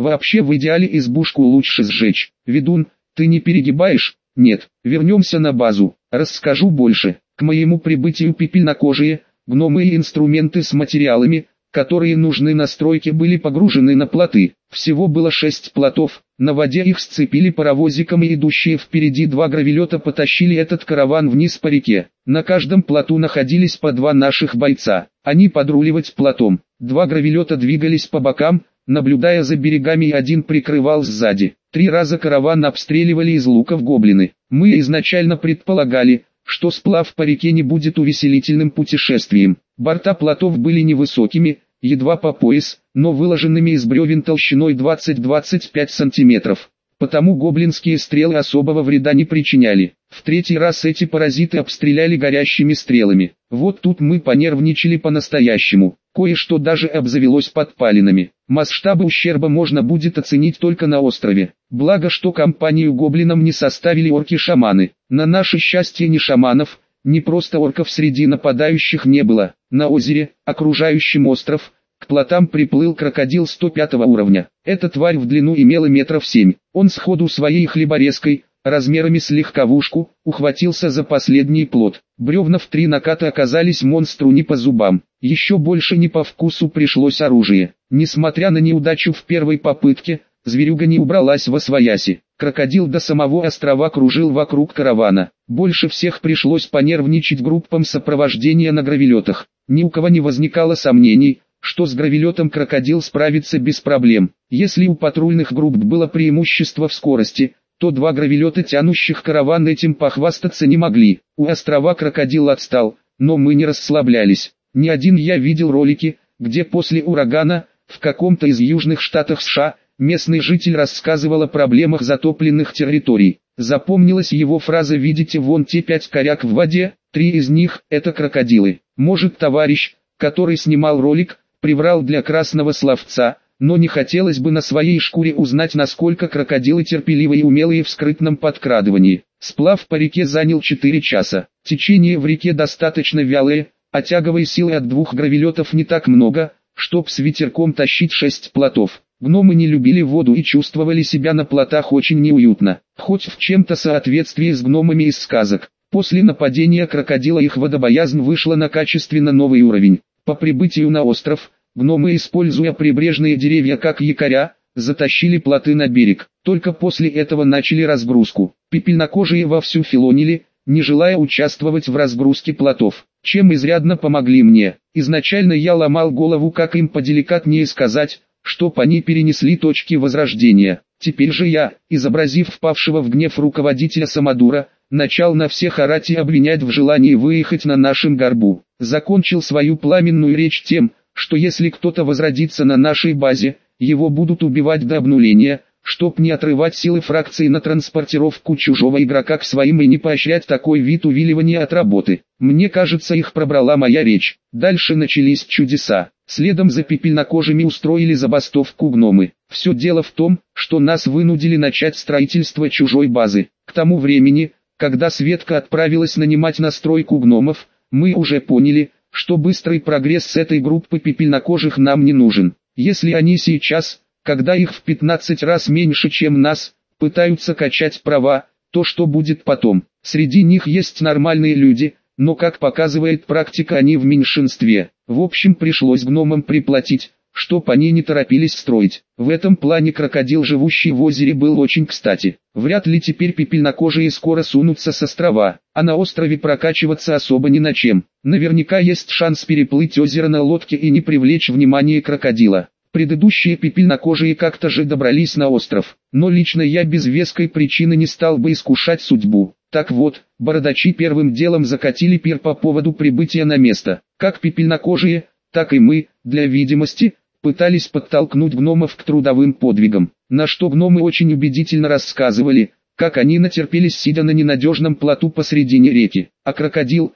Вообще в идеале избушку лучше сжечь. Ведун, ты не перегибаешь? Нет. Вернемся на базу. Расскажу больше. К моему прибытию пепельнокожие, гномы и инструменты с материалами, которые нужны на стройке, были погружены на плоты. Всего было 6 плотов, на воде их сцепили паровозиком, и идущие впереди 2 гравелета потащили этот караван вниз по реке. На каждом плоту находились по 2 наших бойца, они подруливать плотом. 2 гравелета двигались по бокам, наблюдая за берегами, и 1 прикрывал сзади. 3 раза караван обстреливали из луков гоблины. Мы изначально предполагали, что сплав по реке не будет увеселительным путешествием. Борта плотов были невысокими, едва по пояс, но выложенными из бревен толщиной 20-25 сантиметров. Потому гоблинские стрелы особого вреда не причиняли. В 3-й раз эти паразиты обстреляли горящими стрелами. Вот тут мы понервничали по-настоящему. Кое-что даже обзавелось подпалинами. Масштабы ущерба можно будет оценить только на острове. Благо, что компанию гоблинам не составили орки-шаманы. На наше счастье, ни шаманов, ни просто орков среди нападающих не было. На озере, окружающем остров, к плотам приплыл крокодил 105 уровня. Эта тварь в длину имела метров 7. Он сходу своей хлеборезкой, размерами с легковушку, ухватился за последний плот. Бревна в 3 наката оказались монстру не по зубам. Еще больше не по вкусу пришлось оружие. Несмотря на неудачу в первой попытке, зверюга не убралась восвояси. Крокодил до самого острова кружил вокруг каравана. Больше всех пришлось понервничать группам сопровождения на гравелетах. Ни у кого не возникало сомнений, что с гравелетом крокодил справится без проблем. Если у патрульных групп было преимущество в скорости, то 2 гравелета, тянущих караван, этим похвастаться не могли. У острова крокодил отстал, но мы не расслаблялись. Не один я видел ролики, где после урагана, в каком-то из южных штатов США, местный житель рассказывал о проблемах затопленных территорий. Запомнилась его фраза: «Видите вон те 5 коряк в воде, 3 из них – это крокодилы». Может, товарищ, который снимал ролик, приврал для красного словца, но не хотелось бы на своей шкуре узнать, насколько крокодилы терпеливы и умелые в скрытном подкрадывании. Сплав по реке занял 4 часа. Течение в реке достаточно вялое, а тяговой силы от 2 гравелетов не так много, чтоб с ветерком тащить 6 плотов. Гномы не любили воду и чувствовали себя на плотах очень неуютно, хоть в чем-то соответствии с гномами из сказок. После нападения крокодила их водобоязнь вышла на качественно новый уровень. По прибытию на остров, гномы, используя прибрежные деревья как якоря, затащили плоты на берег. Только после этого начали разгрузку. Пепельнокожие вовсю филонили, не желая участвовать в разгрузке плотов, чем изрядно помогли мне. Изначально я ломал голову, как им поделикатнее сказать, чтоб они перенесли точки возрождения. Теперь же я, изобразив впавшего в гнев руководителя самодура, начал на всех орать и обвинять в желании выехать на нашем горбу. Закончил свою пламенную речь тем, что если кто-то возродится на нашей базе, его будут убивать до обнуления, чтоб не отрывать силы фракции на транспортировку чужого игрока к своим и не поощрять такой вид увиливания от работы. Мне кажется, их пробрала моя речь. Дальше начались чудеса. Следом за пепельнокожими устроили забастовку гномы. Все дело в том, что нас вынудили начать строительство чужой базы. К тому времени, когда Светка отправилась нанимать на стройку гномов, мы уже поняли, что быстрый прогресс с этой группы пепельнокожих нам не нужен. Если они сейчас, когда их в 15 раз меньше, чем нас, пытаются качать права, то что будет потом? Среди них есть нормальные люди, но, как показывает практика, они в меньшинстве. В общем, пришлось гномам приплатить, чтоб они не торопились строить. В этом плане крокодил, живущий в озере, был очень кстати. Вряд ли теперь пепельнокожие скоро сунутся с острова, а на острове прокачиваться особо ни на чем. Наверняка есть шанс переплыть озеро на лодке и не привлечь внимание крокодила. Предыдущие пепельнокожие как-то же добрались на остров, но лично я без веской причины не стал бы искушать судьбу. Так вот, бородачи первым делом закатили пир по поводу прибытия на место. Как пепельнокожие, так и мы, для видимости, пытались подтолкнуть гномов к трудовым подвигам, на что гномы очень убедительно рассказывали, как они натерпелись, сидя на ненадежном плоту посредине реки. А крокодил,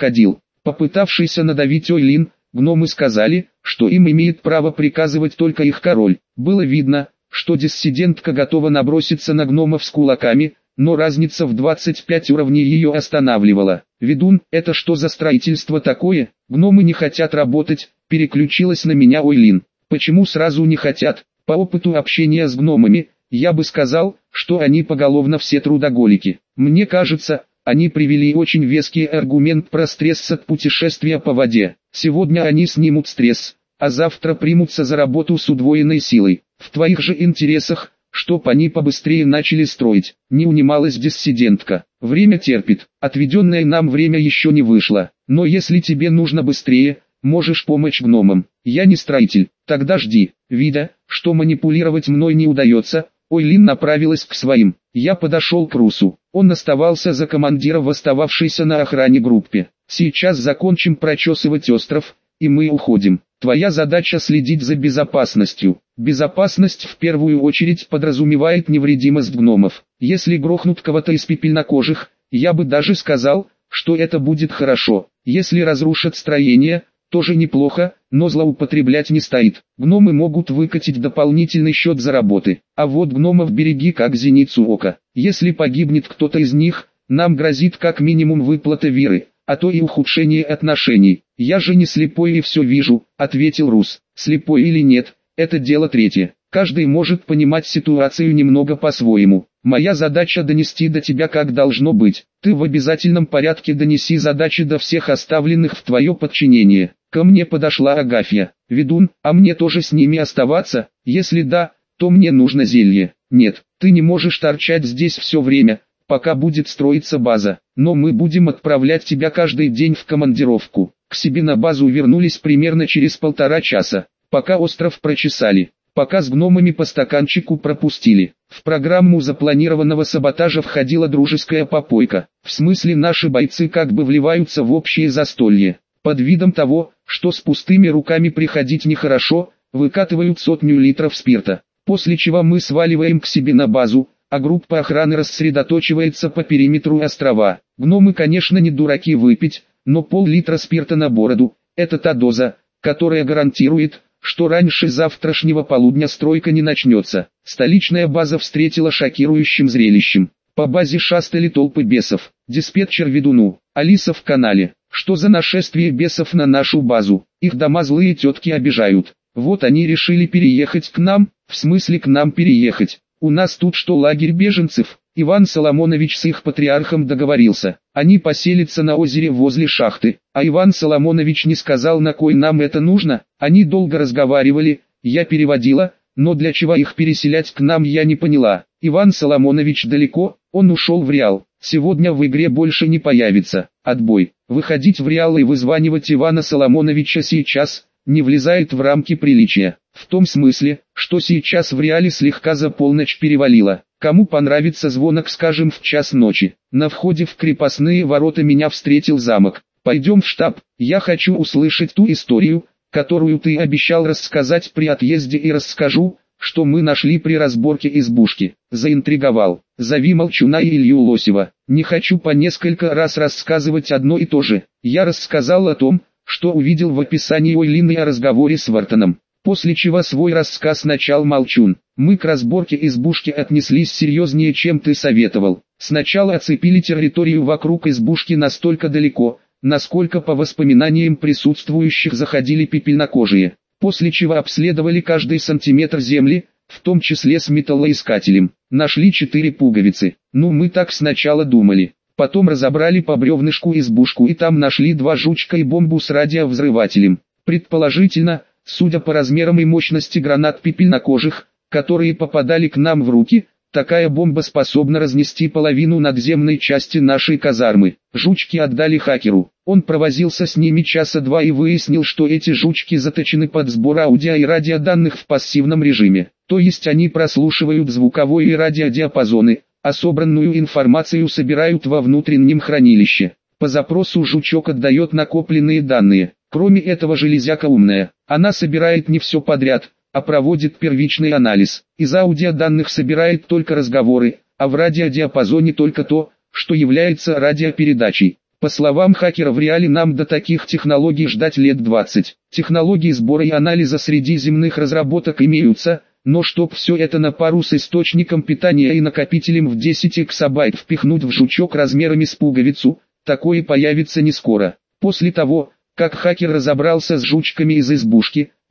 попытавшийся надавить Ойлин, гномы сказали, что им имеет право приказывать только их король. Было видно, что диссидентка готова наброситься на гномов с кулаками, но разница в 25 уровней ее останавливала. «Ведун, это что за строительство такое? Гномы не хотят работать», переключилась на меня Ойлин. «Почему сразу не хотят? По опыту общения с гномами, я бы сказал, что они поголовно все трудоголики. Мне кажется, они привели очень веский аргумент про стресс от путешествия по воде. Сегодня они снимут стресс, а завтра примутся за работу с удвоенной силой. В твоих же интересах, чтоб они побыстрее начали строить. Не унималась диссидентка. Время терпит, отведенное нам время еще не вышло. Но если тебе нужно быстрее, можешь помочь гномам. Я не строитель, тогда жди. Видя, что манипулировать мной не удается, Ойлин направилась к своим. Я подошел к Русу. Он оставался за командира в остававшейся на охране группе. Сейчас закончим прочесывать остров, и мы уходим. Твоя задача следить за безопасностью. Безопасность в первую очередь подразумевает невредимость гномов. Если грохнут кого-то из пепельнокожих, я бы даже сказал, что это будет хорошо. Если разрушат строение, тоже неплохо, но злоупотреблять не стоит. Гномы могут выкатить дополнительный счет за работы. А вот гномов береги как зеницу ока. Если погибнет кто-то из них, нам грозит как минимум выплата виры, а то и ухудшение отношений. Я же не слепой и все вижу, ответил Рус. Слепой или нет, это дело третье. Каждый может понимать ситуацию немного по-своему. Моя задача донести до тебя как должно быть. Ты в обязательном порядке донеси задачи до всех оставленных в твое подчинение. Ко мне подошла Агафья. Ведун, а мне тоже с ними оставаться? Если да, то мне нужно зелье. Нет, ты не можешь торчать здесь все время, пока будет строиться база. Но мы будем отправлять тебя каждый день в командировку. К себе на базу вернулись примерно через 1,5 часа, пока остров прочесали. Пока с гномами по стаканчику пропустили. В программу запланированного саботажа входила дружеская попойка. В смысле наши бойцы как бы вливаются в общее застолье. Под видом того, что с пустыми руками приходить нехорошо, выкатывают 100 литров спирта. После чего мы сваливаем к себе на базу, а группа охраны рассредоточивается по периметру острова. Гномы, конечно, не дураки выпить, но пол-литра спирта на бороду – это та доза, которая гарантирует, что раньше завтрашнего полудня стройка не начнется. Столичная база встретила шокирующим зрелищем. По базе шастали толпы бесов. Диспетчер ведуну. Алиса в канале. Что за нашествие бесов на нашу базу? Их дома злые тетки обижают. Вот они решили переехать к нам, в смысле к нам переехать. У нас тут что, лагерь беженцев? Иван Соломонович с их патриархом договорился. Они поселятся на озере возле шахты, а Иван Соломонович не сказал, на кой нам это нужно. Они долго разговаривали, я переводила, но для чего их переселять к нам я не поняла. Иван Соломонович далеко, он ушел в Реал. Сегодня в игре больше не появится. Отбой. Выходить в Реал и вызванивать Ивана Соломоновича сейчас не влезает в рамки приличия. В том смысле, что сейчас в Реале слегка за полночь перевалило. Кому понравится звонок, скажем, в час ночи. На входе в крепостные ворота меня встретил замок. Пойдем в штаб, я хочу услышать ту историю, которую ты обещал рассказать при отъезде, и расскажу, что мы нашли при разборке избушки. Заинтриговал. Зови Молчуна и Илью Лосева. Не хочу по несколько раз рассказывать одно и то же. Я рассказал о том, что увидел в описании Ойлины о разговоре с Вартоном. После чего свой рассказ начал Молчун. Мы к разборке избушки отнеслись серьезнее, чем ты советовал. Сначала оцепили территорию вокруг избушки настолько далеко, насколько по воспоминаниям присутствующих заходили пепельнокожие. После чего обследовали каждый сантиметр земли, в том числе с металлоискателем. Нашли 4 пуговицы. Ну, мы так сначала думали. Потом разобрали по бревнышку избушку и там нашли 2 жучка и бомбу с радиовзрывателем. Предположительно, судя по размерам и мощности гранат пепельнокожих, которые попадали к нам в руки, такая бомба способна разнести половину надземной части нашей казармы. Жучки отдали хакеру. Он провозился с ними часа 2 и выяснил, что эти жучки заточены под сбор аудио и радиоданных в пассивном режиме. То есть они прослушивают звуковой и радиодиапазоны, а собранную информацию собирают во внутреннем хранилище. По запросу жучок отдает накопленные данные. Кроме этого, железяка умная. Она собирает не все подряд, а проводит первичный анализ. Из аудиоданных собирает только разговоры, а в радиодиапазоне только то, что является радиопередачей. По словам хакера, в реале нам до таких технологий ждать лет 20. Технологии сбора и анализа среди земных разработок имеются, но чтоб все это на пару с источником питания и накопителем в 10 эксабайт впихнуть в жучок размерами с пуговицу, такое появится не скоро. После того, как хакер разобрался с жучками из избушки,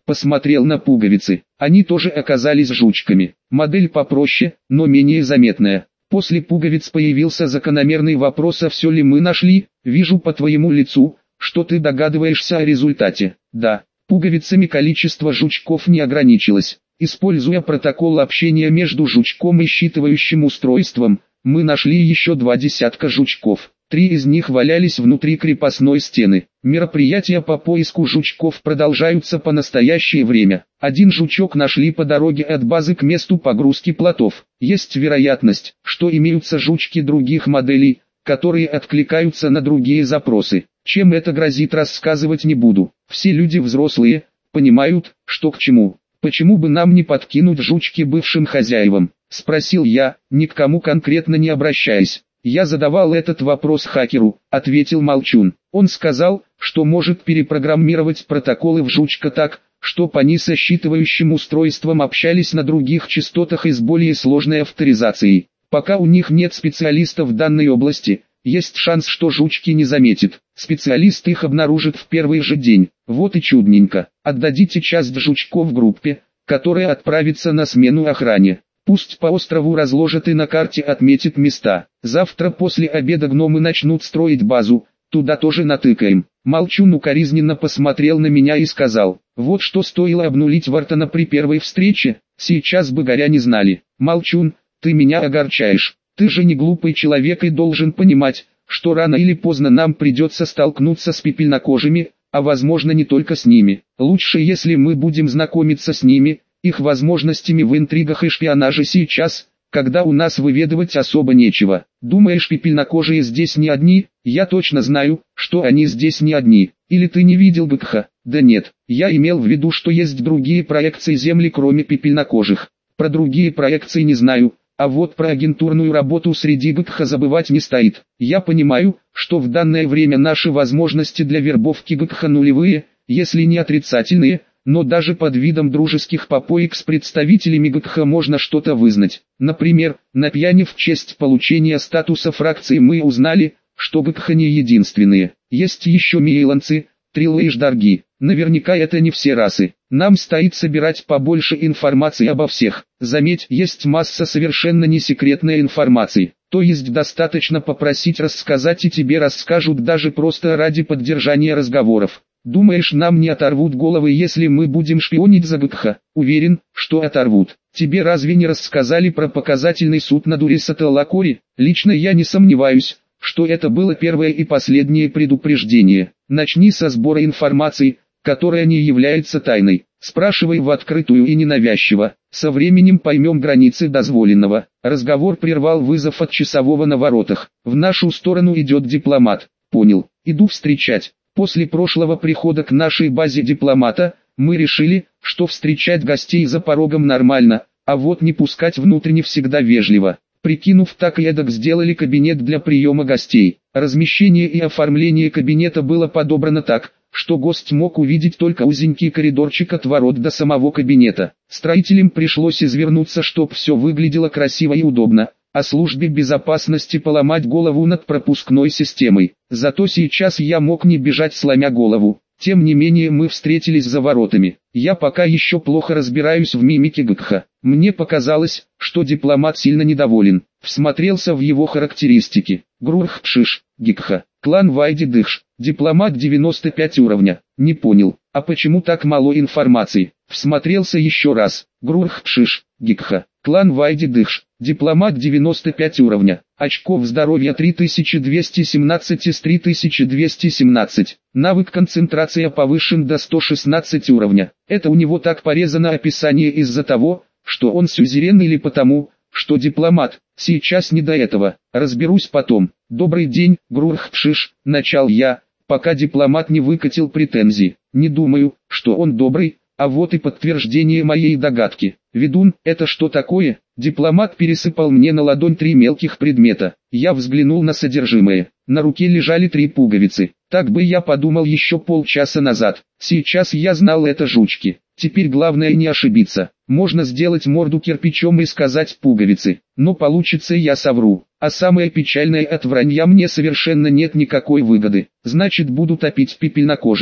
Посмотрел на пуговицы. Они тоже оказались жучками. Модель попроще, но менее заметная. После пуговиц появился закономерный вопрос: а все ли мы нашли? Вижу по твоему лицу, что ты догадываешься о результате. Да, пуговицами количество жучков не ограничилось. Используя протокол общения между жучком и считывающим устройством, мы нашли еще 2 десятка жучков. 3 из них валялись внутри крепостной стены. Мероприятия по поиску жучков продолжаются по настоящее время. 1 жучок нашли по дороге от базы к месту погрузки плотов. Есть вероятность, что имеются жучки других моделей, которые откликаются на другие запросы. Чем это грозит, рассказывать не буду. Все люди взрослые, понимают, что к чему. Почему бы нам не подкинуть жучки бывшим хозяевам? Спросил я, ни к кому конкретно не обращаясь. Я задавал этот вопрос хакеру, ответил Молчун. Он сказал, что может перепрограммировать протоколы в жучка так, чтоб они со считывающим устройством общались на других частотах и с более сложной авторизацией. Пока у них нет специалистов в данной области, есть шанс, что жучки не заметит. Специалист их обнаружит в первый же день. Вот и чудненько. Отдадите часть жучков группе, которая отправится на смену охране. Пусть по острову разложат и на карте отметит места. Завтра после обеда гномы начнут строить базу, туда тоже натыкаем. Молчун укоризненно посмотрел на меня и сказал: вот что стоило обнулить Вартона при первой встрече, сейчас бы горя не знали. Молчун, ты меня огорчаешь. Ты же не глупый человек и должен понимать, что рано или поздно нам придется столкнуться с пепельнокожими, а возможно не только с ними. Лучше, если мы будем знакомиться с ними, их возможностями в интригах и шпионаже сейчас, когда у нас выведывать особо нечего. Думаешь, пепельнокожие здесь не одни? Я точно знаю, что они здесь не одни. Или ты не видел ГКХ? Да нет, я имел в виду, что есть другие проекции Земли кроме пепельнокожих. Про другие проекции не знаю. А вот про агентурную работу среди ГКХ забывать не стоит. Я понимаю, что в данное время наши возможности для вербовки ГКХ нулевые, если не отрицательные, но даже под видом дружеских попоек с представителями ГКХ можно что-то вызнать. Например, на пьяни в честь получения статуса фракции мы узнали, что ГКХ не единственные. Есть еще мейлонцы, триллы и ждарги. Наверняка это не все расы. Нам стоит собирать побольше информации обо всех. Заметь, есть масса совершенно не секретной информации. То есть достаточно попросить рассказать и тебе расскажут даже просто ради поддержания разговоров. Думаешь, нам не оторвут головы, если мы будем шпионить за ГКХ? Уверен, что оторвут. Тебе разве не рассказали про показательный суд над Урисата-Лакори? Лично я не сомневаюсь, что это было первое и последнее предупреждение. Начни со сбора информации, которая не является тайной. Спрашивай в открытую и ненавязчиво. Со временем поймем границы дозволенного. Разговор прервал вызов от часового на воротах. В нашу сторону идет дипломат. Понял, иду встречать. После прошлого прихода к нашей базе дипломата, мы решили, что встречать гостей за порогом нормально, а вот не пускать внутрь не всегда вежливо. Прикинув так и эдак, сделали кабинет для приема гостей. Размещение и оформление кабинета было подобрано так, что гость мог увидеть только узенький коридорчик от ворот до самого кабинета. Строителям пришлось извернуться, чтоб все выглядело красиво и удобно, а службе безопасности поломать голову над пропускной системой. Зато сейчас я мог не бежать сломя голову. Тем не менее мы встретились за воротами. Я пока еще плохо разбираюсь в мимике ГКХ. Мне показалось, что дипломат сильно недоволен. Всмотрелся в его характеристики. Грурхпшиш, ГКХ, клан Вайди-Дыхш, дипломат 95 уровня. Не понял, а почему так мало информации? Всмотрелся еще раз. Грурхпшиш, ГКХ, клан Вайди-Дыхш, дипломат 95 уровня. Очков здоровья 3217 из 3217. Навык концентрация повышен до 116 уровня. Это у него так порезано описание из-за того, что он сюзерен или потому, что дипломат. Сейчас не до этого, разберусь потом. Добрый день, Грурхпшиш, начал я, пока дипломат не выкатил претензий. Не думаю, что он добрый, а вот и подтверждение моей догадки. Ведун, это что такое? Дипломат пересыпал мне на ладонь 3 мелких предмета. Я взглянул на содержимое. На руке лежали 3 пуговицы. Так бы я подумал еще полчаса назад. Сейчас я знал, это жучки. Теперь главное не ошибиться. Можно сделать морду кирпичом и сказать пуговицы. Но получится, я совру. А самое печальное, от вранья мне совершенно нет никакой выгоды. Значит, буду топить пепельнокожих.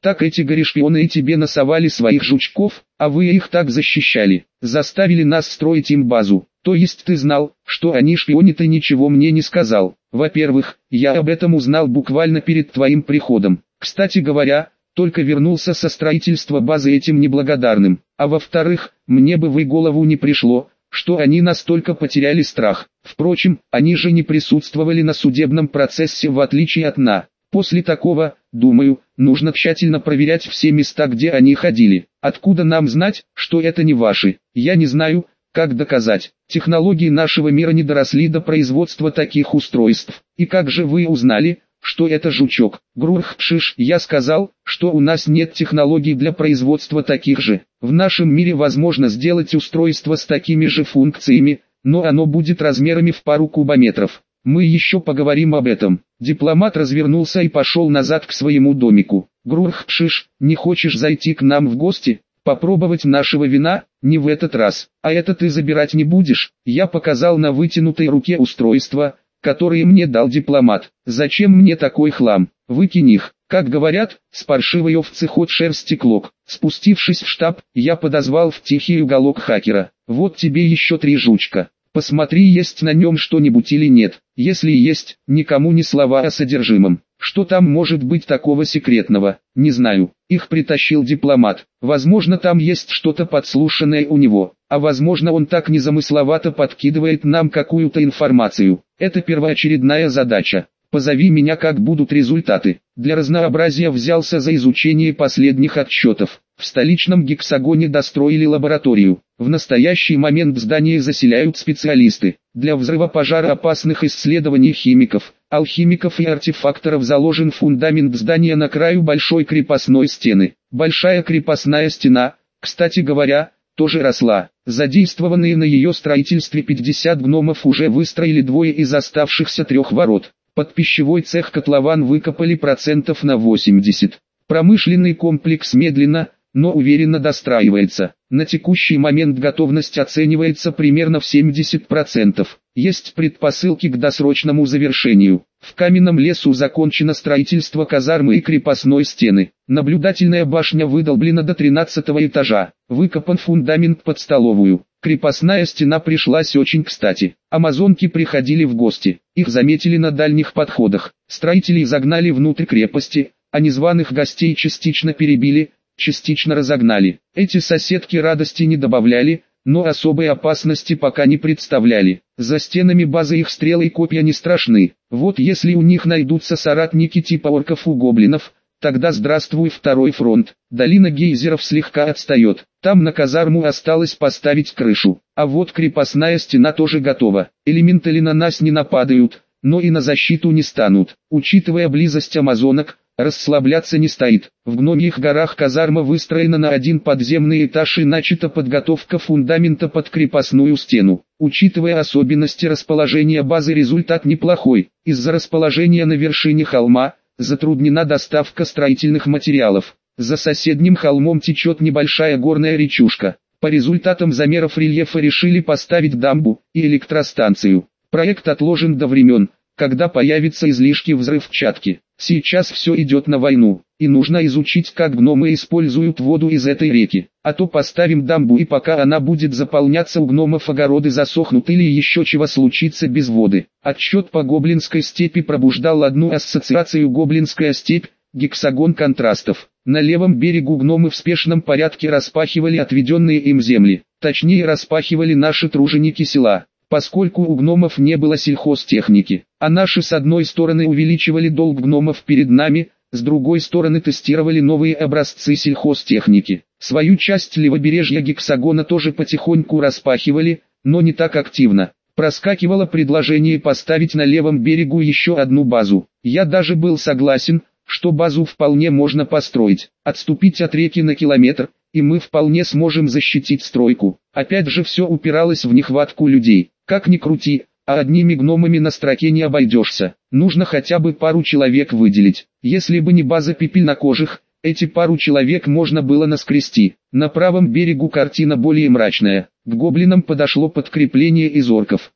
Так эти горешпионы и тебе насовали своих жучков, а вы их так защищали, заставили нас строить им базу. То есть ты знал, что они шпионят, и ничего мне не сказал. Во-первых, я об этом узнал буквально перед твоим приходом. Кстати говоря, только вернулся со строительства базы этим неблагодарным. А во-вторых, мне бы в голову не пришло, что они настолько потеряли страх. Впрочем, они же не присутствовали на судебном процессе в отличие от нас. После такого, думаю, нужно тщательно проверять все места, где они ходили. Откуда нам знать, что это не ваши? Я не знаю, как доказать. Технологии нашего мира не доросли до производства таких устройств. И как же вы узнали, что это жучок? Грурхшиш, я сказал, что у нас нет технологий для производства таких же. В нашем мире возможно сделать устройство с такими же функциями, но оно будет размерами в пару кубометров. Мы еще поговорим об этом. Дипломат развернулся и пошел назад к своему домику. Грурхшиш, не хочешь зайти к нам в гости? Попробовать нашего вина? Не в этот раз. А это ты забирать не будешь? Я показал на вытянутой руке устройства, которые мне дал дипломат. Зачем мне такой хлам? Выкинь их. Как говорят, с паршивой овцы ход шерсти клок. Спустившись в штаб, я подозвал в тихий уголок хакера. Вот тебе еще 3 жучка. Посмотри, есть на нем что-нибудь или нет. Если есть, никому ни слова о содержимом. Что там может быть такого секретного? Не знаю. Их притащил дипломат. Возможно, там есть что-то подслушанное у него. А возможно, он так незамысловато подкидывает нам какую-то информацию. Это первоочередная задача. Позови меня, как будут результаты. Для разнообразия взялся за изучение последних отчетов. В столичном гексагоне достроили лабораторию. В настоящий момент здание заселяют специалисты. Для взрывопожароопасных исследований химиков, алхимиков и артефакторов заложен фундамент здания на краю большой крепостной стены. Большая крепостная стена, кстати говоря, тоже росла. Задействованные на ее строительстве 50 гномов уже выстроили 2 из оставшихся 3 ворот. Под пищевой цех котлован выкопали процентов на 80. Промышленный комплекс медленно, но уверенно достраивается. На текущий момент готовность оценивается примерно в 70%. Есть предпосылки к досрочному завершению. В каменном лесу закончено строительство казармы и крепостной стены. Наблюдательная башня выдолблена до 13 этажа. Выкопан фундамент под столовую. Крепостная стена пришлась очень кстати. Амазонки приходили в гости. Их заметили на дальних подходах. Строителей загнали внутрь крепости, а незваных гостей частично перебили, частично разогнали. Эти соседки радости не добавляли, но особой опасности пока не представляли. За стенами базы их стрелы и копья не страшны. Вот если у них найдутся соратники типа орков у гоблинов, тогда здравствуй второй фронт. Долина гейзеров слегка отстает. Там на казарму осталось поставить крышу. А вот крепостная стена тоже готова. Элементали на нас не нападают, но и на защиту не станут. Учитывая близость амазонок, расслабляться не стоит. В гномьих горах казарма выстроена на 1 подземный этаж и начата подготовка фундамента под крепостную стену. Учитывая особенности расположения базы, результат неплохой. Из-за расположения на вершине холма затруднена доставка строительных материалов. За соседним холмом течет небольшая горная речушка. По результатам замеров рельефа решили поставить дамбу и электростанцию. Проект отложен до времен, когда появятся излишки взрывчатки. Сейчас все идет на войну, и нужно изучить, как гномы используют воду из этой реки. А то поставим дамбу, и пока она будет заполняться, у гномов огороды засохнут или еще чего случится без воды. Отчет по Гоблинской степи пробуждал одну ассоциацию: Гоблинская степь, гексагон контрастов. На левом берегу гномы в спешном порядке распахивали отведенные им земли. Точнее, распахивали наши труженики села, поскольку у гномов не было сельхозтехники, а наши с одной стороны увеличивали долг гномов перед нами, с другой стороны тестировали новые образцы сельхозтехники. Свою часть левобережья гексагона тоже потихоньку распахивали, но не так активно. Проскакивало предложение поставить на левом берегу еще одну базу. Я даже был согласен, что базу вполне можно построить, отступить от реки на километр, и мы вполне сможем защитить стройку. Опять же, все упиралось в нехватку людей. Как ни крути, а одними гномами на строке не обойдешься. Нужно хотя бы пару человек выделить. Если бы не база пепельнокожих, эти пару человек можно было наскрести. На правом берегу картина более мрачная. К гоблинам подошло подкрепление из орков.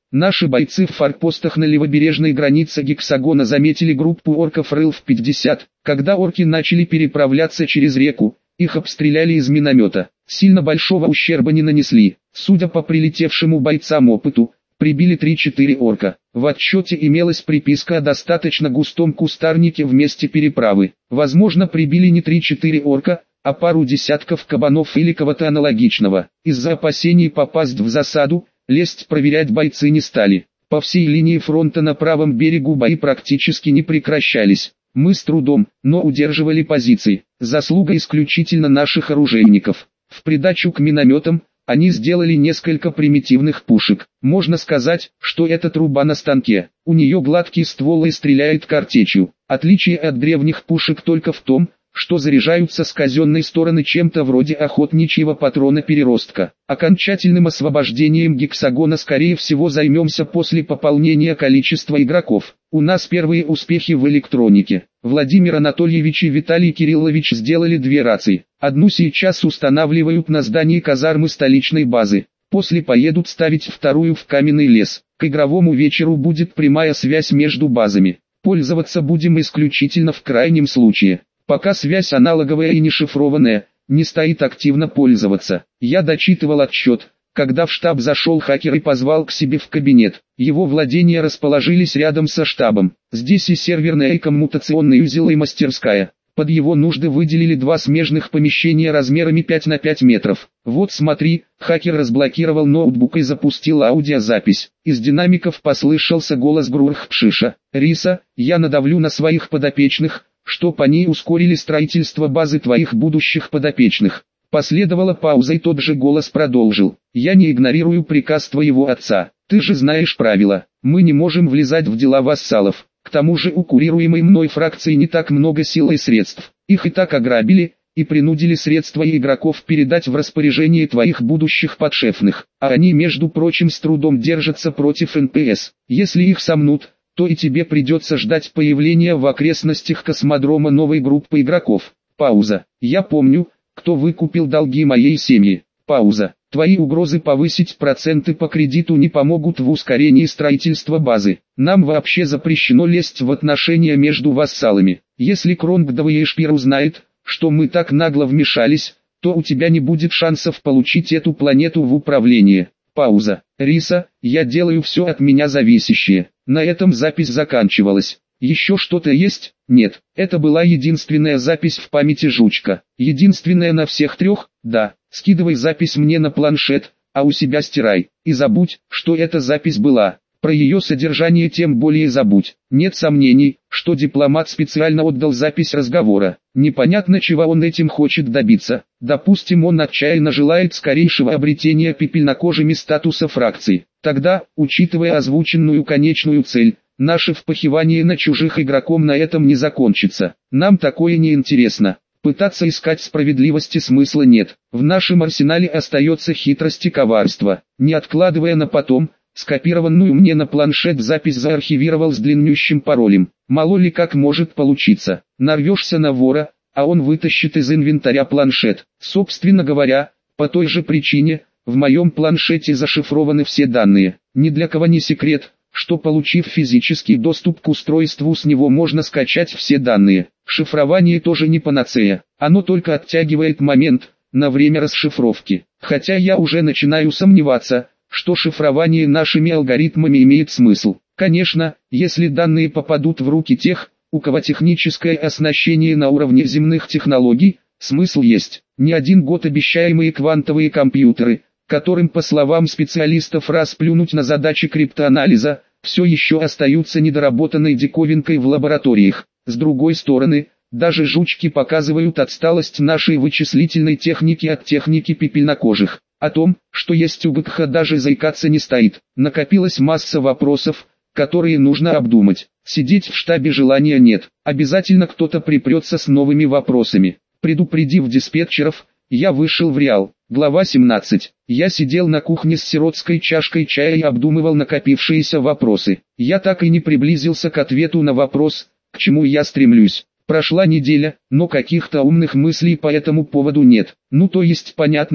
Наши бойцы в форпостах на левобережной границе гексагона заметили группу орков РЛФ-50. Когда орки начали переправляться через реку, их обстреляли из миномета. Сильно большого ущерба не нанесли. Судя по прилетевшему бойцам опыту, прибили 3-4 орка. В отчете имелась приписка о достаточно густом кустарнике в месте переправы. Возможно, прибили не 3-4 орка, а пару десятков кабанов или кого-то аналогичного. Из-за опасений попасть в засаду, лезть проверять бойцы не стали. По всей линии фронта на правом берегу бои практически не прекращались. Мы с трудом, но удерживали позиции. Заслуга исключительно наших оружейников. В придачу к минометам, они сделали несколько примитивных пушек. Можно сказать, что это труба на станке. У нее гладкий ствол и стреляет картечью. Отличие от древних пушек только в том, что заряжаются с казенной стороны чем-то вроде охотничьего патрона-переростка. Окончательным освобождением гексагона скорее всего займемся после пополнения количества игроков. У нас первые успехи в электронике. Владимир Анатольевич и Виталий Кириллович сделали 2 рации. Одну сейчас устанавливают на здании казармы столичной базы. После поедут ставить вторую в Каменный лес. К игровому вечеру будет прямая связь между базами. Пользоваться будем исключительно в крайнем случае. Пока связь аналоговая и не шифрованная, не стоит активно пользоваться. Я дочитывал отчет, когда в штаб зашел хакер и позвал к себе в кабинет. Его владения расположились рядом со штабом. Здесь и серверная, и коммутационный узел, и мастерская. Под его нужды выделили 2 смежных помещения размерами 5 на 5 метров. Вот смотри, хакер разблокировал ноутбук и запустил аудиозапись. Из динамиков послышался голос Грурхпшиша. «Риса, я надавлю на своих подопечных, чтоб они ускорили строительство базы твоих будущих подопечных». Последовала пауза, и тот же голос продолжил. «Я не игнорирую приказ твоего отца. Ты же знаешь правила. Мы не можем влезать в дела вассалов. К тому же у курируемой мной фракции не так много сил и средств. Их и так ограбили и принудили средства и игроков передать в распоряжение твоих будущих подшефных. А они, между прочим, с трудом держатся против НПС. Если их сомнут, то и тебе придется ждать появления в окрестностях космодрома новой группы игроков». Пауза. «Я помню, кто выкупил долги моей семьи». Пауза. «Твои угрозы повысить проценты по кредиту не помогут в ускорении строительства базы. Нам вообще запрещено лезть в отношения между вассалами. Если Кронгдавиешпир узнает, что мы так нагло вмешались, то у тебя не будет шансов получить эту планету в управление». Пауза. «Риса, я делаю все от меня зависящее». На этом запись заканчивалась. Еще что-то есть? Нет, это была единственная запись в памяти жучка. Единственная на всех 3? Да. Скидывай запись мне на планшет, а у себя стирай. И забудь, что эта запись была. Про ее содержание тем более забудь. Нет сомнений, что дипломат специально отдал запись разговора. Непонятно, чего он этим хочет добиться. Допустим, он отчаянно желает скорейшего обретения пепельнокожими статуса фракции. Тогда, учитывая озвученную конечную цель, наше впахивание на чужих игроком на этом не закончится. Нам такое не интересно. Пытаться искать справедливости смысла нет. В нашем арсенале остается хитрость и коварство. Не откладывая на потом, скопированную мне на планшет запись заархивировал с длиннющим паролем. Мало ли как может получиться. Нарвешься на вора, а он вытащит из инвентаря планшет. Собственно говоря, по той же причине, в моем планшете зашифрованы все данные. Ни для кого не секрет, что, получив физический доступ к устройству, с него можно скачать все данные. Шифрование тоже не панацея. Оно только оттягивает момент на время расшифровки. Хотя я уже начинаю сомневаться, что шифрование нашими алгоритмами имеет смысл. Конечно, если данные попадут в руки тех, у кого техническое оснащение на уровне земных технологий, смысл есть. Не 1 год обещаемые квантовые компьютеры, которым, по словам специалистов, расплюнуть на задачи криптоанализа, все еще остаются недоработанной диковинкой в лабораториях. С другой стороны, даже жучки показывают отсталость нашей вычислительной техники от техники пепельнокожих. О том, что есть у ГКХ, даже заикаться не стоит. Накопилась масса вопросов, которые нужно обдумать. Сидеть в штабе желания нет. Обязательно кто-то припрется с новыми вопросами. Предупредив диспетчеров, я вышел в Реал. Глава 17. Я сидел на кухне с сиротской чашкой чая и обдумывал накопившиеся вопросы. Я так и не приблизился к ответу на вопрос, к чему я стремлюсь. Прошла неделя, но каких-то умных мыслей по этому поводу нет. Ну то есть понятно,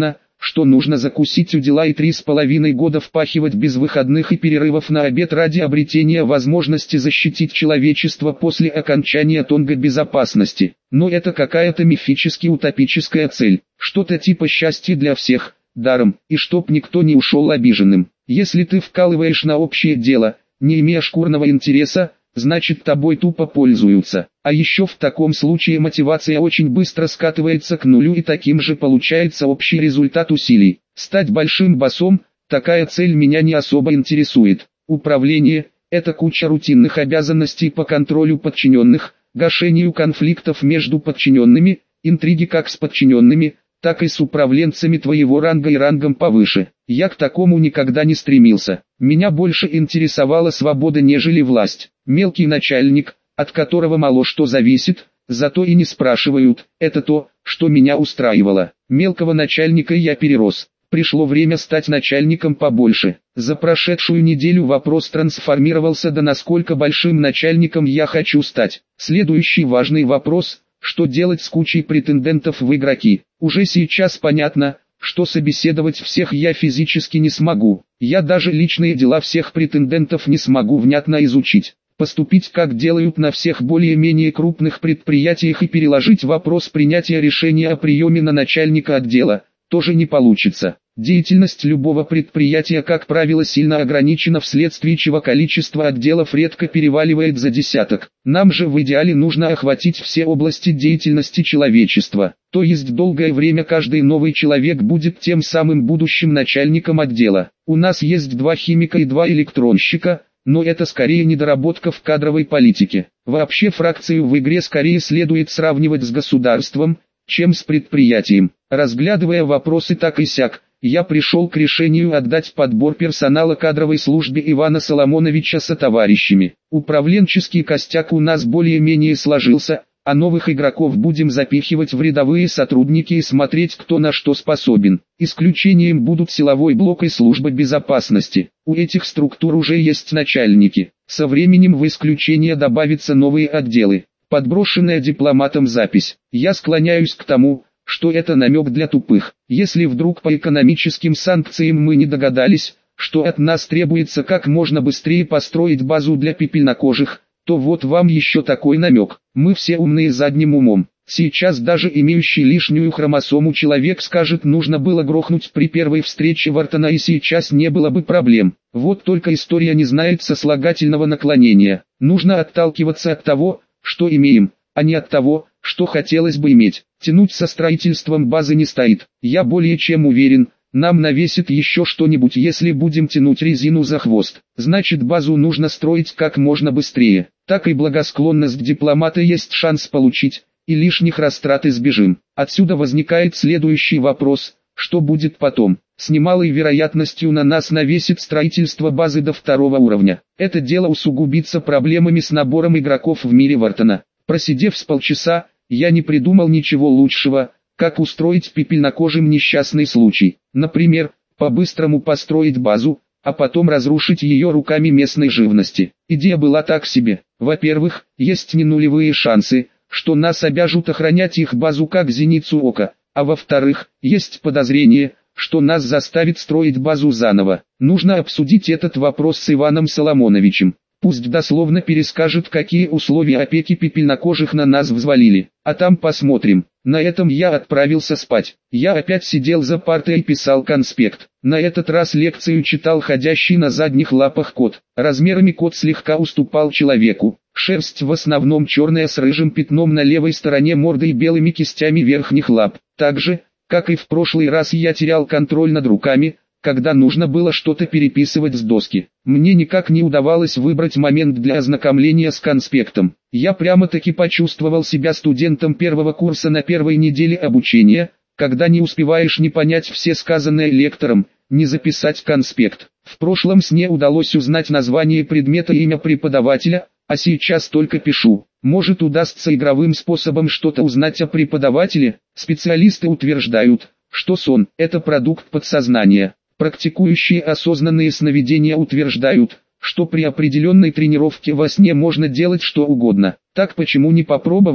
что нужно закусить у дела и 3,5 года впахивать без выходных и перерывов на обед ради обретения возможности защитить человечество после окончания Тонга безопасности. Но это какая-то мифически утопическая цель, что-то типа счастья для всех, даром, и чтоб никто не ушел обиженным. Если ты вкалываешь на общее дело, не имея шкурного интереса, значит тобой тупо пользуются. А еще в таком случае мотивация очень быстро скатывается к нулю и таким же получается общий результат усилий. Стать большим боссом, такая цель меня не особо интересует. Управление – это куча рутинных обязанностей по контролю подчиненных, гашению конфликтов между подчиненными, интриги как с подчиненными, так и с управленцами твоего ранга и рангом повыше. Я к такому никогда не стремился. Меня больше интересовала свобода, нежели власть. Мелкий начальник, от которого мало что зависит, зато и не спрашивают, это то, что меня устраивало. Мелкого начальника я перерос. Пришло время стать начальником побольше. За прошедшую неделю вопрос трансформировался до насколько большим начальником я хочу стать. Следующий важный вопрос – что делать с кучей претендентов в игроки? Уже сейчас понятно, что собеседовать всех я физически не смогу. Я даже личные дела всех претендентов не смогу внятно изучить. Поступить как делают на всех более-менее крупных предприятиях и переложить вопрос принятия решения о приеме на начальника отдела тоже не получится. Деятельность любого предприятия, как правило, сильно ограничена, вследствие чего количество отделов редко переваливает за десяток. Нам же в идеале нужно охватить все области деятельности человечества. То есть долгое время каждый новый человек будет тем самым будущим начальником отдела. У нас есть 2 химика и 2 электронщика, но это скорее недоработка в кадровой политике. Вообще фракцию в игре скорее следует сравнивать с государством, чем с предприятием. Разглядывая вопросы так и сяк, я пришел к решению отдать подбор персонала кадровой службе Ивана Соломоновича со товарищами. Управленческий костяк у нас более-менее сложился, а новых игроков будем запихивать в рядовые сотрудники и смотреть, кто на что способен. Исключением будут силовой блок и служба безопасности. У этих структур уже есть начальники. Со временем в исключение добавятся новые отделы. Подброшенная дипломатом запись. Я склоняюсь к тому, что это намек для тупых. Если вдруг по экономическим санкциям мы не догадались, что от нас требуется как можно быстрее построить базу для пепельнокожих, то вот вам еще такой намек. Мы все умные задним умом. Сейчас даже имеющий лишнюю хромосому человек скажет, нужно было грохнуть при первой встрече Вартона и сейчас не было бы проблем. Вот только история не знает сослагательного наклонения. Нужно отталкиваться от того, что имеем, а не от того, что хотелось бы иметь. Тянуть со строительством базы не стоит. Я более чем уверен, нам навесит еще что-нибудь, если будем тянуть резину за хвост. Значит, базу нужно строить как можно быстрее. Так и благосклонность дипломата есть шанс получить, и лишних растрат избежим. Отсюда возникает следующий вопрос: что будет потом? С немалой вероятностью на нас навесит строительство базы до 2-го уровня. Это дело усугубится проблемами с набором игроков в мире Вартона. Просидев с полчаса, я не придумал ничего лучшего, как устроить пепельнокожим несчастный случай. Например, по-быстрому построить базу, а потом разрушить ее руками местной живности. Идея была так себе. Во-первых, есть не нулевые шансы, что нас обяжут охранять их базу как зеницу ока, а во-вторых, есть подозрение, что нас заставит строить базу заново. Нужно обсудить этот вопрос с Иваном Соломоновичем. Пусть дословно перескажет, какие условия опеки пепельнокожих на нас взвалили, а там посмотрим. На этом я отправился спать. Я опять сидел за партой и писал конспект. На этот раз лекцию читал ходящий на задних лапах кот. Размерами кот слегка уступал человеку. Шерсть в основном черная с рыжим пятном на левой стороне морды и белыми кистями верхних лап. Так же, как и в прошлый раз, я терял контроль над руками, когда нужно было что-то переписывать с доски. Мне никак не удавалось выбрать момент для ознакомления с конспектом. Я прямо-таки почувствовал себя студентом 1-го курса на первой неделе обучения, когда не успеваешь ни понять все сказанное лектором, ни записать конспект. В прошлом сне удалось узнать название предмета и имя преподавателя, а сейчас только пишу. Может, удастся игровым способом что-то узнать о преподавателе. Специалисты утверждают, что сон – это продукт подсознания. Практикующие осознанные сновидения утверждают, что при определенной тренировке во сне можно делать что угодно. Так почему не попробовать?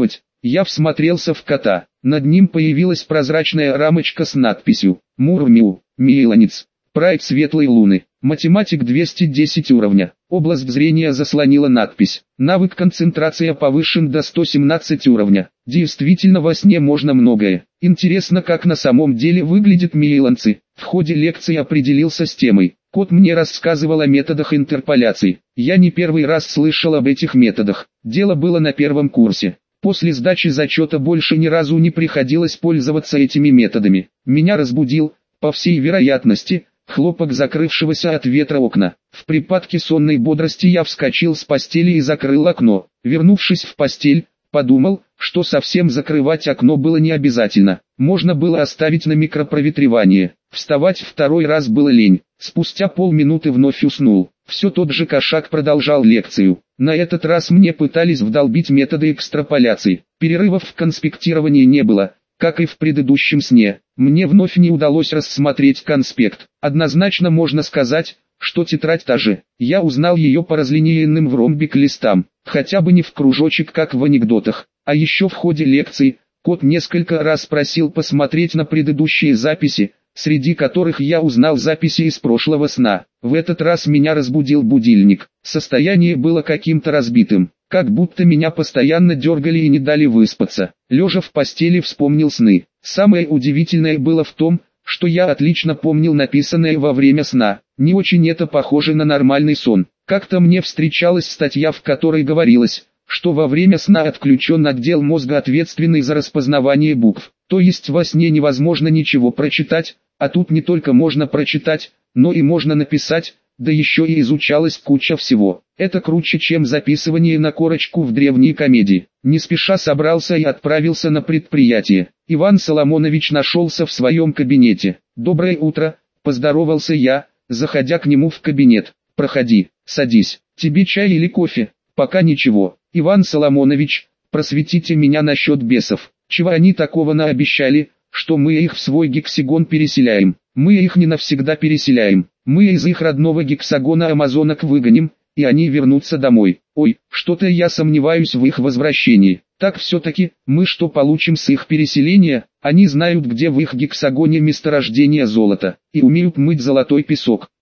Я всмотрелся в кота. Над ним появилась прозрачная рамочка с надписью «Мурмиу, Мейлонец, Прайд Светлой Луны, математик 210 уровня». Область зрения заслонила надпись. Навык концентрация повышен до 117 уровня. Действительно, во сне можно многое. Интересно, как на самом деле выглядят мейлонцы. В ходе лекции определился с темой. Кот мне рассказывал о методах интерполяции. Я не первый раз слышал об этих методах. Дело было на первом курсе. После сдачи зачета больше ни разу не приходилось пользоваться этими методами. Меня разбудил, по всей вероятности, хлопок закрывшегося от ветра окна. В припадке сонной бодрости я вскочил с постели и закрыл окно. Вернувшись в постель, подумал, что совсем закрывать окно было не обязательно. Можно было оставить на микропроветривание. Вставать второй раз было лень. Спустя полминуты вновь уснул. Все тот же кошак продолжал лекцию. На этот раз мне пытались вдолбить методы экстраполяции. Перерывов в конспектировании не было, как и в предыдущем сне. Мне вновь не удалось рассмотреть конспект. Однозначно можно сказать, что тетрадь та же. Я узнал ее по разлинейным в ромбик листам, хотя бы не в кружочек, как в анекдотах. А еще в ходе лекции, кот несколько раз просил посмотреть на предыдущие записи, среди которых я узнал записи из прошлого сна. В этот раз меня разбудил будильник. Состояние было каким-то разбитым, как будто меня постоянно дергали и не дали выспаться. Лежа в постели, вспомнил сны. Самое удивительное было в том, что я отлично помнил написанное во время сна. Не очень это похоже на нормальный сон. Как-то мне встречалась статья, в которой говорилось, что во время сна отключен отдел мозга, ответственный за распознавание букв. То есть во сне невозможно ничего прочитать, а тут не только можно прочитать, но и можно написать, да еще и изучалась куча всего. Это круче, чем записывание на корочку в древние комедии. Не спеша собрался и отправился на предприятие. Иван Соломонович нашелся в своем кабинете. «Доброе утро», – поздоровался я, заходя к нему в кабинет. «Проходи, садись. Тебе чай или кофе?» «Пока ничего. Иван Соломонович, просветите меня насчет бесов. Чего они такого наобещали, что мы их в свой гексагон переселяем? Мы их не навсегда переселяем. Мы из их родного гексагона амазонок выгоним, и они вернутся домой. Ой, что-то я сомневаюсь в их возвращении. Так все-таки, мы что получим с их переселения? Они знают, где в их гексагоне месторождение золота, и умеют мыть золотой песок.